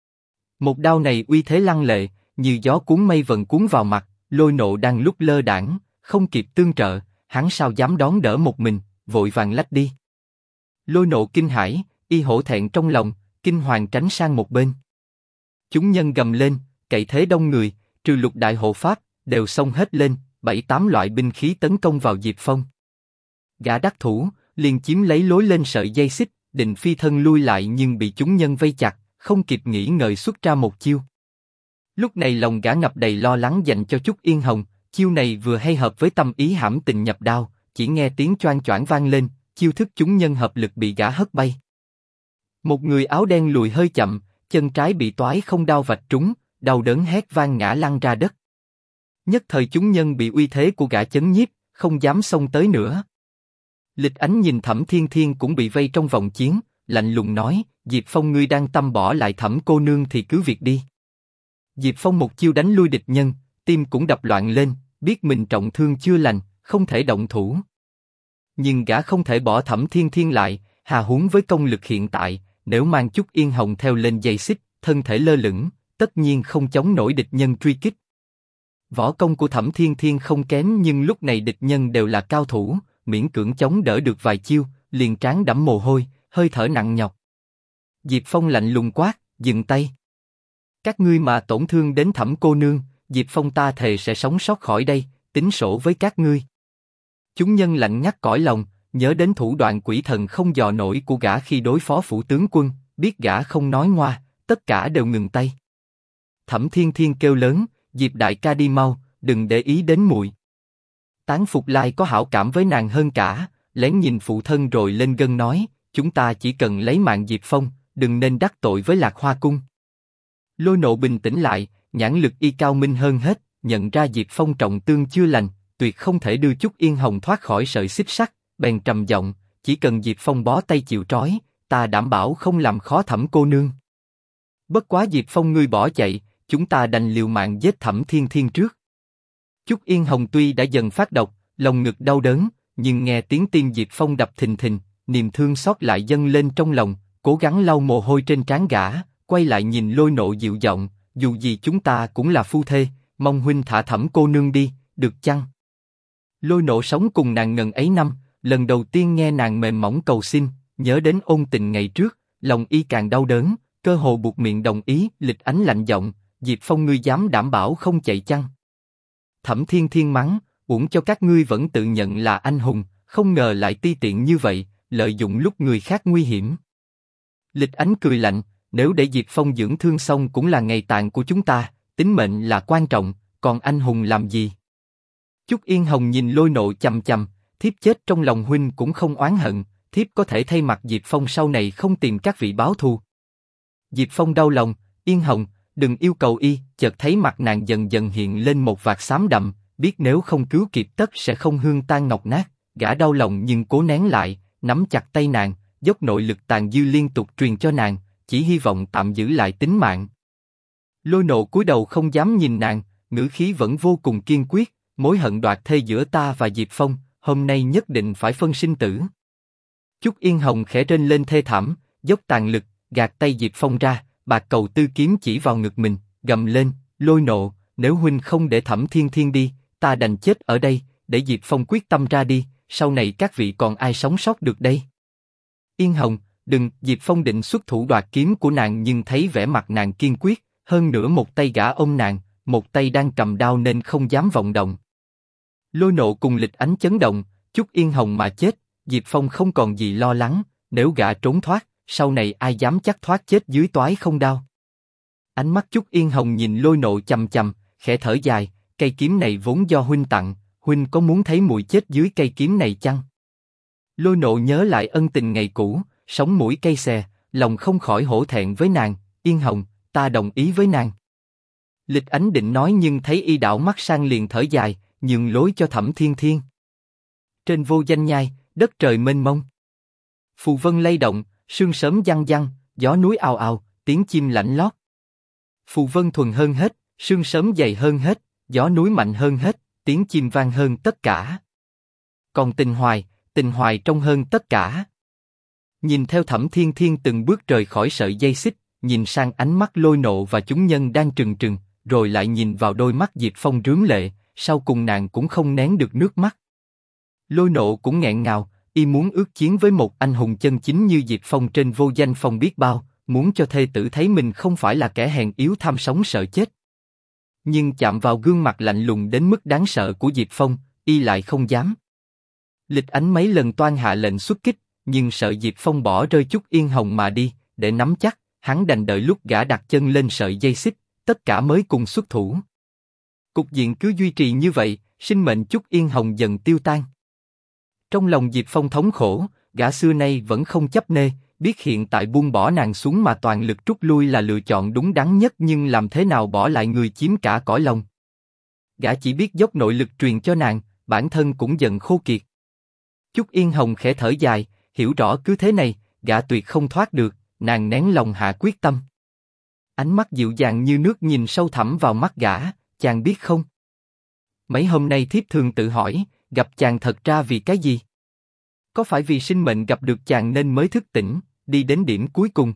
Một đao này uy thế lăng lệ, như gió cuốn mây vần cuốn vào mặt, Lôi Nộ đang lúc lơ đãng, không kịp tương trợ, hắn sao dám đón đỡ một mình, vội vàng lách đi. Lôi Nộ kinh hãi, y hổ thẹn trong lòng, kinh hoàng tránh sang một bên. Chúng nhân gầm lên, cậy thế đông người, trừ Lục Đại Hộ Pháp, đều xông hết lên, 7-8 loại binh khí tấn công vào Diệp Phong. Gã đắc thủ, liền chiếm lấy lối lên sợi dây xích, định phi thân lui lại nhưng bị chúng nhân vây chặt, không kịp nghĩ ngợi xuất ra một chiêu. Lúc này lòng gã ngập đầy lo lắng dành cho Chúc Yên Hồng, chiêu này vừa hay hợp với tâm ý hãm tình nhập đao, chỉ nghe tiếng choang choảng vang lên, chiêu thức chúng nhân hợp lực bị gã hất bay. Một người áo đen lùi hơi chậm, chân trái bị toái không đao vạch trúng, đau đớn hét vang ngã lăn ra đất. Nhất thời chúng nhân bị uy thế của gã chấn nhiếp, không dám xông tới nữa. Lịch Ánh nhìn Thẩm Thiên Thiên cũng bị vây trong vòng chiến, lạnh lùng nói, Diệp Phong ngươi đang tâm bỏ lại Thẩm cô nương thì cứ việc đi. Diệp Phong một chiêu đánh lui địch nhân, tim cũng đập loạn lên, biết mình trọng thương chưa lành, không thể động thủ. Nhưng gã không thể bỏ Thẩm Thiên Thiên lại, hà huống với công lực hiện tại, nếu mang Chúc Yên Hồng theo lên dây xích, thân thể lơ lửng, tất nhiên không chống nổi địch nhân truy kích. Võ công của Thẩm Thiên Thiên không kém nhưng lúc này địch nhân đều là cao thủ, miễn cưỡng chống đỡ được vài chiêu, liền trán đẫm mồ hôi, hơi thở nặng nhọc. Diệp Phong lạnh lùng quát, dừng tay. Các ngươi mà tổn thương đến Thẩm cô nương, Diệp Phong ta thề sẽ sống sót khỏi đây, tính sổ với các ngươi. Chúng nhân lạnh ngắt cõi lòng, nhớ đến thủ đoạn quỷ thần không dò nổi của gã khi đối phó phủ tướng quân, biết gã không nói ngoa, tất cả đều ngừng tay. Thẩm Thiên Thiên kêu lớn, Diệp đại ca đi mau, đừng để ý đến muội. Tán Phục Lai có hảo cảm với nàng hơn cả, lén nhìn phụ thân rồi lên gân nói, chúng ta chỉ cần lấy mạng Diệp Phong, đừng nên đắc tội với Lạc Hoa cung. Lôi Nộ bình tĩnh lại, nhãn lực y cao minh hơn hết, nhận ra Diệp Phong trọng thương chưa lành, tuyệt không thể đưa Chúc Yên Hồng thoát khỏi sợi xích sắt, bèn trầm giọng, chỉ cần Diệp Phong bó tay chịu trói, ta đảm bảo không làm khó Thẩm cô nương. Bất quá Diệp Phong ngươi bỏ chạy, chúng ta đành liều mạng giết Thẩm Thiên Thiên trước. Chúc Yên Hồng tuy đã dần phát độc, lòng ngực đau đớn, nhưng nghe tiếng tim Diệp Phong đập thình thình, niềm thương xót lại dâng lên trong lòng, cố gắng lau mồ hôi trên trán gã, quay lại nhìn Lôi Nộ dịu giọng, dù gì chúng ta cũng là phu thê, mong huynh thả Thẩm cô nương đi, được chăng? Lôi Nộ sống cùng nàng ngần ấy năm, lần đầu tiên nghe nàng mềm mỏng cầu xin, nhớ đến ôn tình ngày trước, lòng y càng đau đớn, cơ hồ buộc miệng đồng ý. Lịch Ánh lạnh giọng, Diệp Phong ngươi dám đảm bảo không chạy chăng? Thẩm Thiên Thiên mắng, uổng cho các ngươi vẫn tự nhận là anh hùng, không ngờ lại ti tiện như vậy, lợi dụng lúc người khác nguy hiểm. Lịch Ánh cười lạnh, nếu để Diệp Phong dưỡng thương xong cũng là ngày tàn của chúng ta, tính mệnh là quan trọng, còn anh hùng làm gì? Chúc Yên Hồng nhìn Lôi Nộ chằm chằm, thiếp chết trong lòng huynh cũng không oán hận, thiếp có thể thay mặt Diệp Phong sau này không tìm các vị báo thù. Diệp Phong đau lòng, Yên Hồng, đừng yêu cầu y, chợt thấy mặt nàng dần dần hiện lên một vạt xám đậm, biết nếu không cứu kịp tất sẽ không hương tan ngọc nát, gã đau lòng nhưng cố nén lại, nắm chặt tay nàng, dốc nội lực tàn dư liên tục truyền cho nàng, chỉ hy vọng tạm giữ lại tính mạng. Lôi Nộ cúi đầu không dám nhìn nàng, ngữ khí vẫn vô cùng kiên quyết, mối hận đoạt thê giữa ta và Diệp Phong, hôm nay nhất định phải phân sinh tử. Chúc Yên Hồng khẽ rên lên thê thảm, dốc tàn lực, gạt tay Diệp Phong ra, bạc cầu tư kiếm chỉ vào ngực mình, gầm lên, Lôi Nộ, nếu huynh không để Thẩm Thiên Thiên đi, ta đành chết ở đây, để Diệp Phong quyết tâm ra đi, sau này các vị còn ai sống sót được đây? Yên Hồng, đừng, Diệp Phong định xuất thủ đoạt kiếm của nàng nhưng thấy vẻ mặt nàng kiên quyết, hơn nữa một tay gã ôm nàng, một tay đang cầm đao nên không dám vọng động. Lôi Nộ cùng Lịch Ánh chấn động, Chúc Yên Hồng mà chết, Diệp Phong không còn gì lo lắng, nếu gã trốn thoát, sau này ai dám chắc thoát chết dưới toái không đao. Ánh mắt Chúc Yên Hồng nhìn Lôi Nộ chằm chằm, khẽ thở dài, cây kiếm này vốn do huynh tặng, huynh có muốn thấy muội chết dưới cây kiếm này chăng? Lôi Nộ nhớ lại ân tình ngày cũ, sống mũi cay xè, lòng không khỏi hổ thẹn với nàng, Yên Hồng, ta đồng ý với nàng. Lịch Ánh định nói nhưng thấy y đảo mắt sang liền thở dài, nhường lối cho Thẩm Thiên Thiên. Trên vô danh nhai, đất trời mênh mông. Phù vân lay động, sương sớm văng văng, gió núi ào ào, tiếng chim lạnh lót. Phù vân thuần hơn hết, sương sớm dày hơn hết, gió núi mạnh hơn hết, tiếng chim vang hơn tất cả. Còn tình hoài trong hơn tất cả. Nhìn theo Thẩm Thiên Thiên từng bước rời khỏi sợi dây xích, nhìn sang ánh mắt Lôi Nộ và chúng nhân đang trừng trừng, rồi lại nhìn vào đôi mắt Diệp Phong rướm lệ, sau cùng nàng cũng không nén được nước mắt. Lôi Nộ cũng nghẹn ngào, y muốn ước chiến với một anh hùng chân chính như Diệp Phong trên vô danh phong biết bao, muốn cho thê tử thấy mình không phải là kẻ hèn yếu tham sống sợ chết. Nhưng chạm vào gương mặt lạnh lùng đến mức đáng sợ của Diệp Phong, y lại không dám. Lịch Ánh mấy lần toan hạ lệnh xuất kích, nhưng sợ Diệp Phong bỏ rơi Chúc Yên Hồng mà đi, để nắm chắc, hắn đành đợi lúc gã đặt chân lên sợi dây xích, tất cả mới cùng xuất thủ. Cục diện cứ duy trì như vậy, sinh mệnh Chúc Yên Hồng dần tiêu tan. Trong lòng Diệp Phong thống khổ, gã xưa nay vẫn không chấp nê, biết hiện tại buông bỏ nàng xuống mà toàn lực rút lui là lựa chọn đúng đắn nhất, nhưng làm thế nào bỏ lại người chiếm cả cõi lòng. Gã chỉ biết dốc nội lực truyền cho nàng, bản thân cũng dần khô kiệt. Chúc Yên Hồng khẽ thở dài, hiểu rõ cứ thế này, gã tuyệt không thoát được, nàng nén lòng hạ quyết tâm. Ánh mắt dịu dàng như nước nhìn sâu thẳm vào mắt gã, chàng biết không? Mấy hôm nay thiếp thường tự hỏi, gặp chàng thật ra vì cái gì? Có phải vì sinh mệnh gặp được chàng nên mới thức tỉnh, đi đến điểm cuối cùng?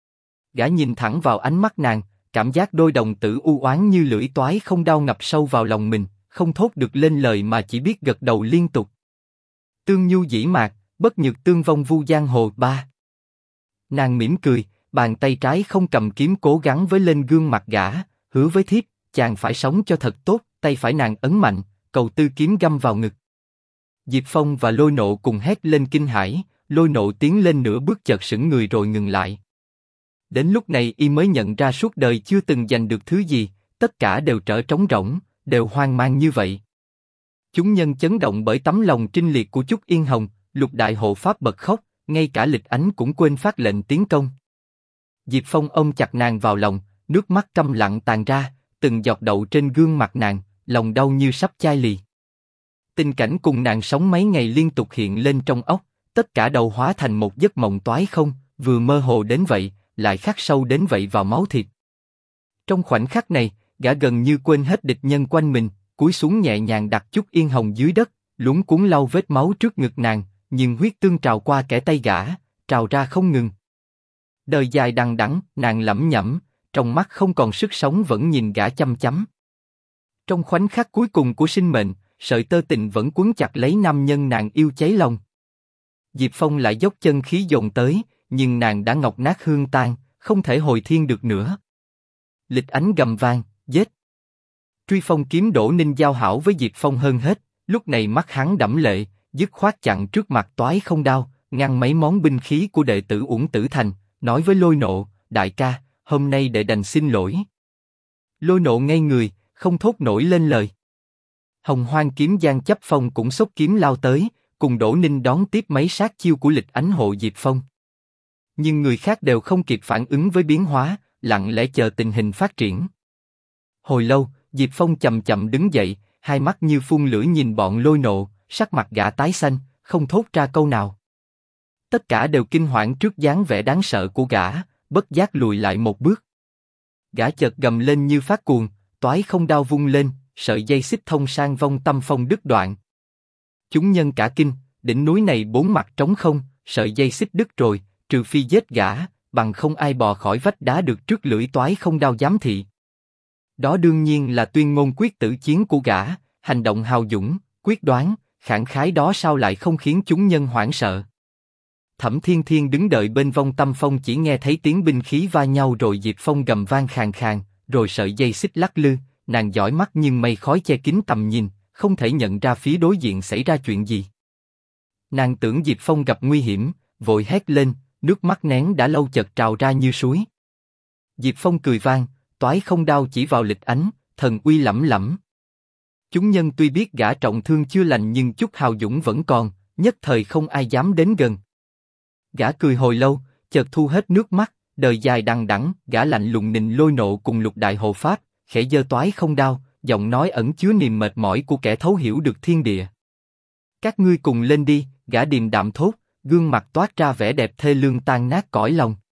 Gã nhìn thẳng vào ánh mắt nàng, cảm giác đôi đồng tử u oán như lưỡi toái không đau ngập sâu vào lòng mình, không thốt được lên lời mà chỉ biết gật đầu liên tục. Tương nhu dĩ mạc, bất nhược tương vong vu giang hồ ba. Nàng mỉm cười, bàn tay trái không cầm kiếm cố gắng với lên gương mặt gã, hứa với thiếp, chàng phải sống cho thật tốt, tay phải nàng ấn mạnh, cầu tư kiếm găm vào ngực. Diệp Phong và Lôi Nộ cùng hét lên kinh hãi, Lôi Nộ tiến lên nửa bước chợt sững người rồi ngừng lại. Đến lúc này y mới nhận ra suốt đời chưa từng giành được thứ gì, tất cả đều trở trống rỗng, đều hoang mang như vậy. Chúng nhân chấn động bởi tấm lòng trinh liệt của Chúc Yên Hồng, Lục Đại Hộ Pháp bật khóc, ngay cả Lịch Ánh cũng quên phát lệnh tiến công. Diệp Phong ôm chặt nàng vào lòng, nước mắt câm lặng tràn ra, từng giọt đậu trên gương mặt nàng, lòng đau như sắp chai lì. Tình cảnh cùng nàng sống mấy ngày liên tục hiện lên trong óc, tất cả đầu hóa thành một giấc mộng toái không, vừa mơ hồ đến vậy, lại khắc sâu đến vậy vào máu thịt. Trong khoảnh khắc này, gã gần như quên hết địch nhân quanh mình, cúi xuống nhẹ nhàng đặt Chúc Yên Hồng dưới đất, luống cuống lau vết máu trước ngực nàng, nhưng huyết tương trào qua kẽ tay gã, trào ra không ngừng. Đời dài đằng đẵng, nàng lẩm nhẩm, trong mắt không còn sức sống vẫn nhìn gã chăm chăm. Trong khoảnh khắc cuối cùng của sinh mệnh, sợi tơ tình vẫn quấn chặt lấy nam nhân nàng yêu cháy lòng. Diệp Phong lại dốc chân khí dồn tới, nhưng nàng đã ngọc nát hương tan, không thể hồi thiên được nữa. Lịch Ánh gầm vang, giết. Truy Phong kiếm Đỗ Ninh giao hảo với Diệp Phong hơn hết, Lúc này mắt hắn đẫm lệ, dứt khoát chặn trước mặt Toái Không Đao, ngăn mấy món binh khí của đệ tử Uổng Tử Thành, nói với Lôi Nộ: đại ca, hôm nay đệ đành xin lỗi. Lôi Nộ ngây người, không thốt nổi lên lời. Hồng Hoang kiếm Giang Chấp Phong cũng xốc kiếm lao tới, cùng Đỗ Ninh đón tiếp mấy sát chiêu của Lịch Ánh hộ Diệp Phong. Nhưng người khác đều không kịp phản ứng với biến hóa, lặng lẽ chờ tình hình phát triển. Hồi lâu, Diệp Phong chậm chậm đứng dậy, hai mắt như phun lửa nhìn bọn Lôi Nộ, sắc mặt gã tái xanh, không thốt ra câu nào. Tất cả đều kinh hoảng trước dáng vẻ đáng sợ của gã, bất giác lùi lại một bước. Gã chợt gầm lên như phát cuồng, Toái Không Đao vung lên, sợi dây xích thông sang vong tâm phong đứt đoạn. Chúng nhân cả kinh, đỉnh núi này bốn mặt trống không, sợi dây xích đứt rồi, trừ phi giết gã, bằng không ai bò khỏi vách đá được trước lưỡi Toái Không Đao giám thị. Đó đương nhiên là tuyên ngôn quyết tử chiến của gã, hành động hào dũng, quyết đoán, khẳng khái đó sao lại không khiến chúng nhân hoảng sợ. Thẩm Thiên Thiên đứng đợi bên vong tâm phong chỉ nghe thấy tiếng binh khí va nhau rồi Diệp Phong gầm vang khàn khàn, rồi sợi dây xích lắc lư, nàng dõi mắt nhưng mây khói che kín tầm nhìn, không thể nhận ra phía đối diện xảy ra chuyện gì. Nàng tưởng Diệp Phong gặp nguy hiểm, vội hét lên, nước mắt nén đã lâu chợt trào ra như suối. Diệp Phong cười vang, Toái Không Đao chỉ vào Lịch Ánh, thần uy lẫm lẫm. Chúng nhân tuy biết gã trọng thương chưa lành nhưng chút hào dũng vẫn còn, nhất thời không ai dám đến gần. Gã cười hồi lâu, chợt thu hết nước mắt, đời dài đằng đẵng, gã lạnh lùng nhìn Lôi Nộ cùng Lục Đại Hộ Pháp, khẽ giơ Toái Không Đao, giọng nói ẩn chứa niềm mệt mỏi của kẻ thấu hiểu được thiên địa. Các ngươi cùng lên đi, gã điềm đạm thốt, gương mặt toát ra vẻ đẹp thê lương tan nát cõi lòng.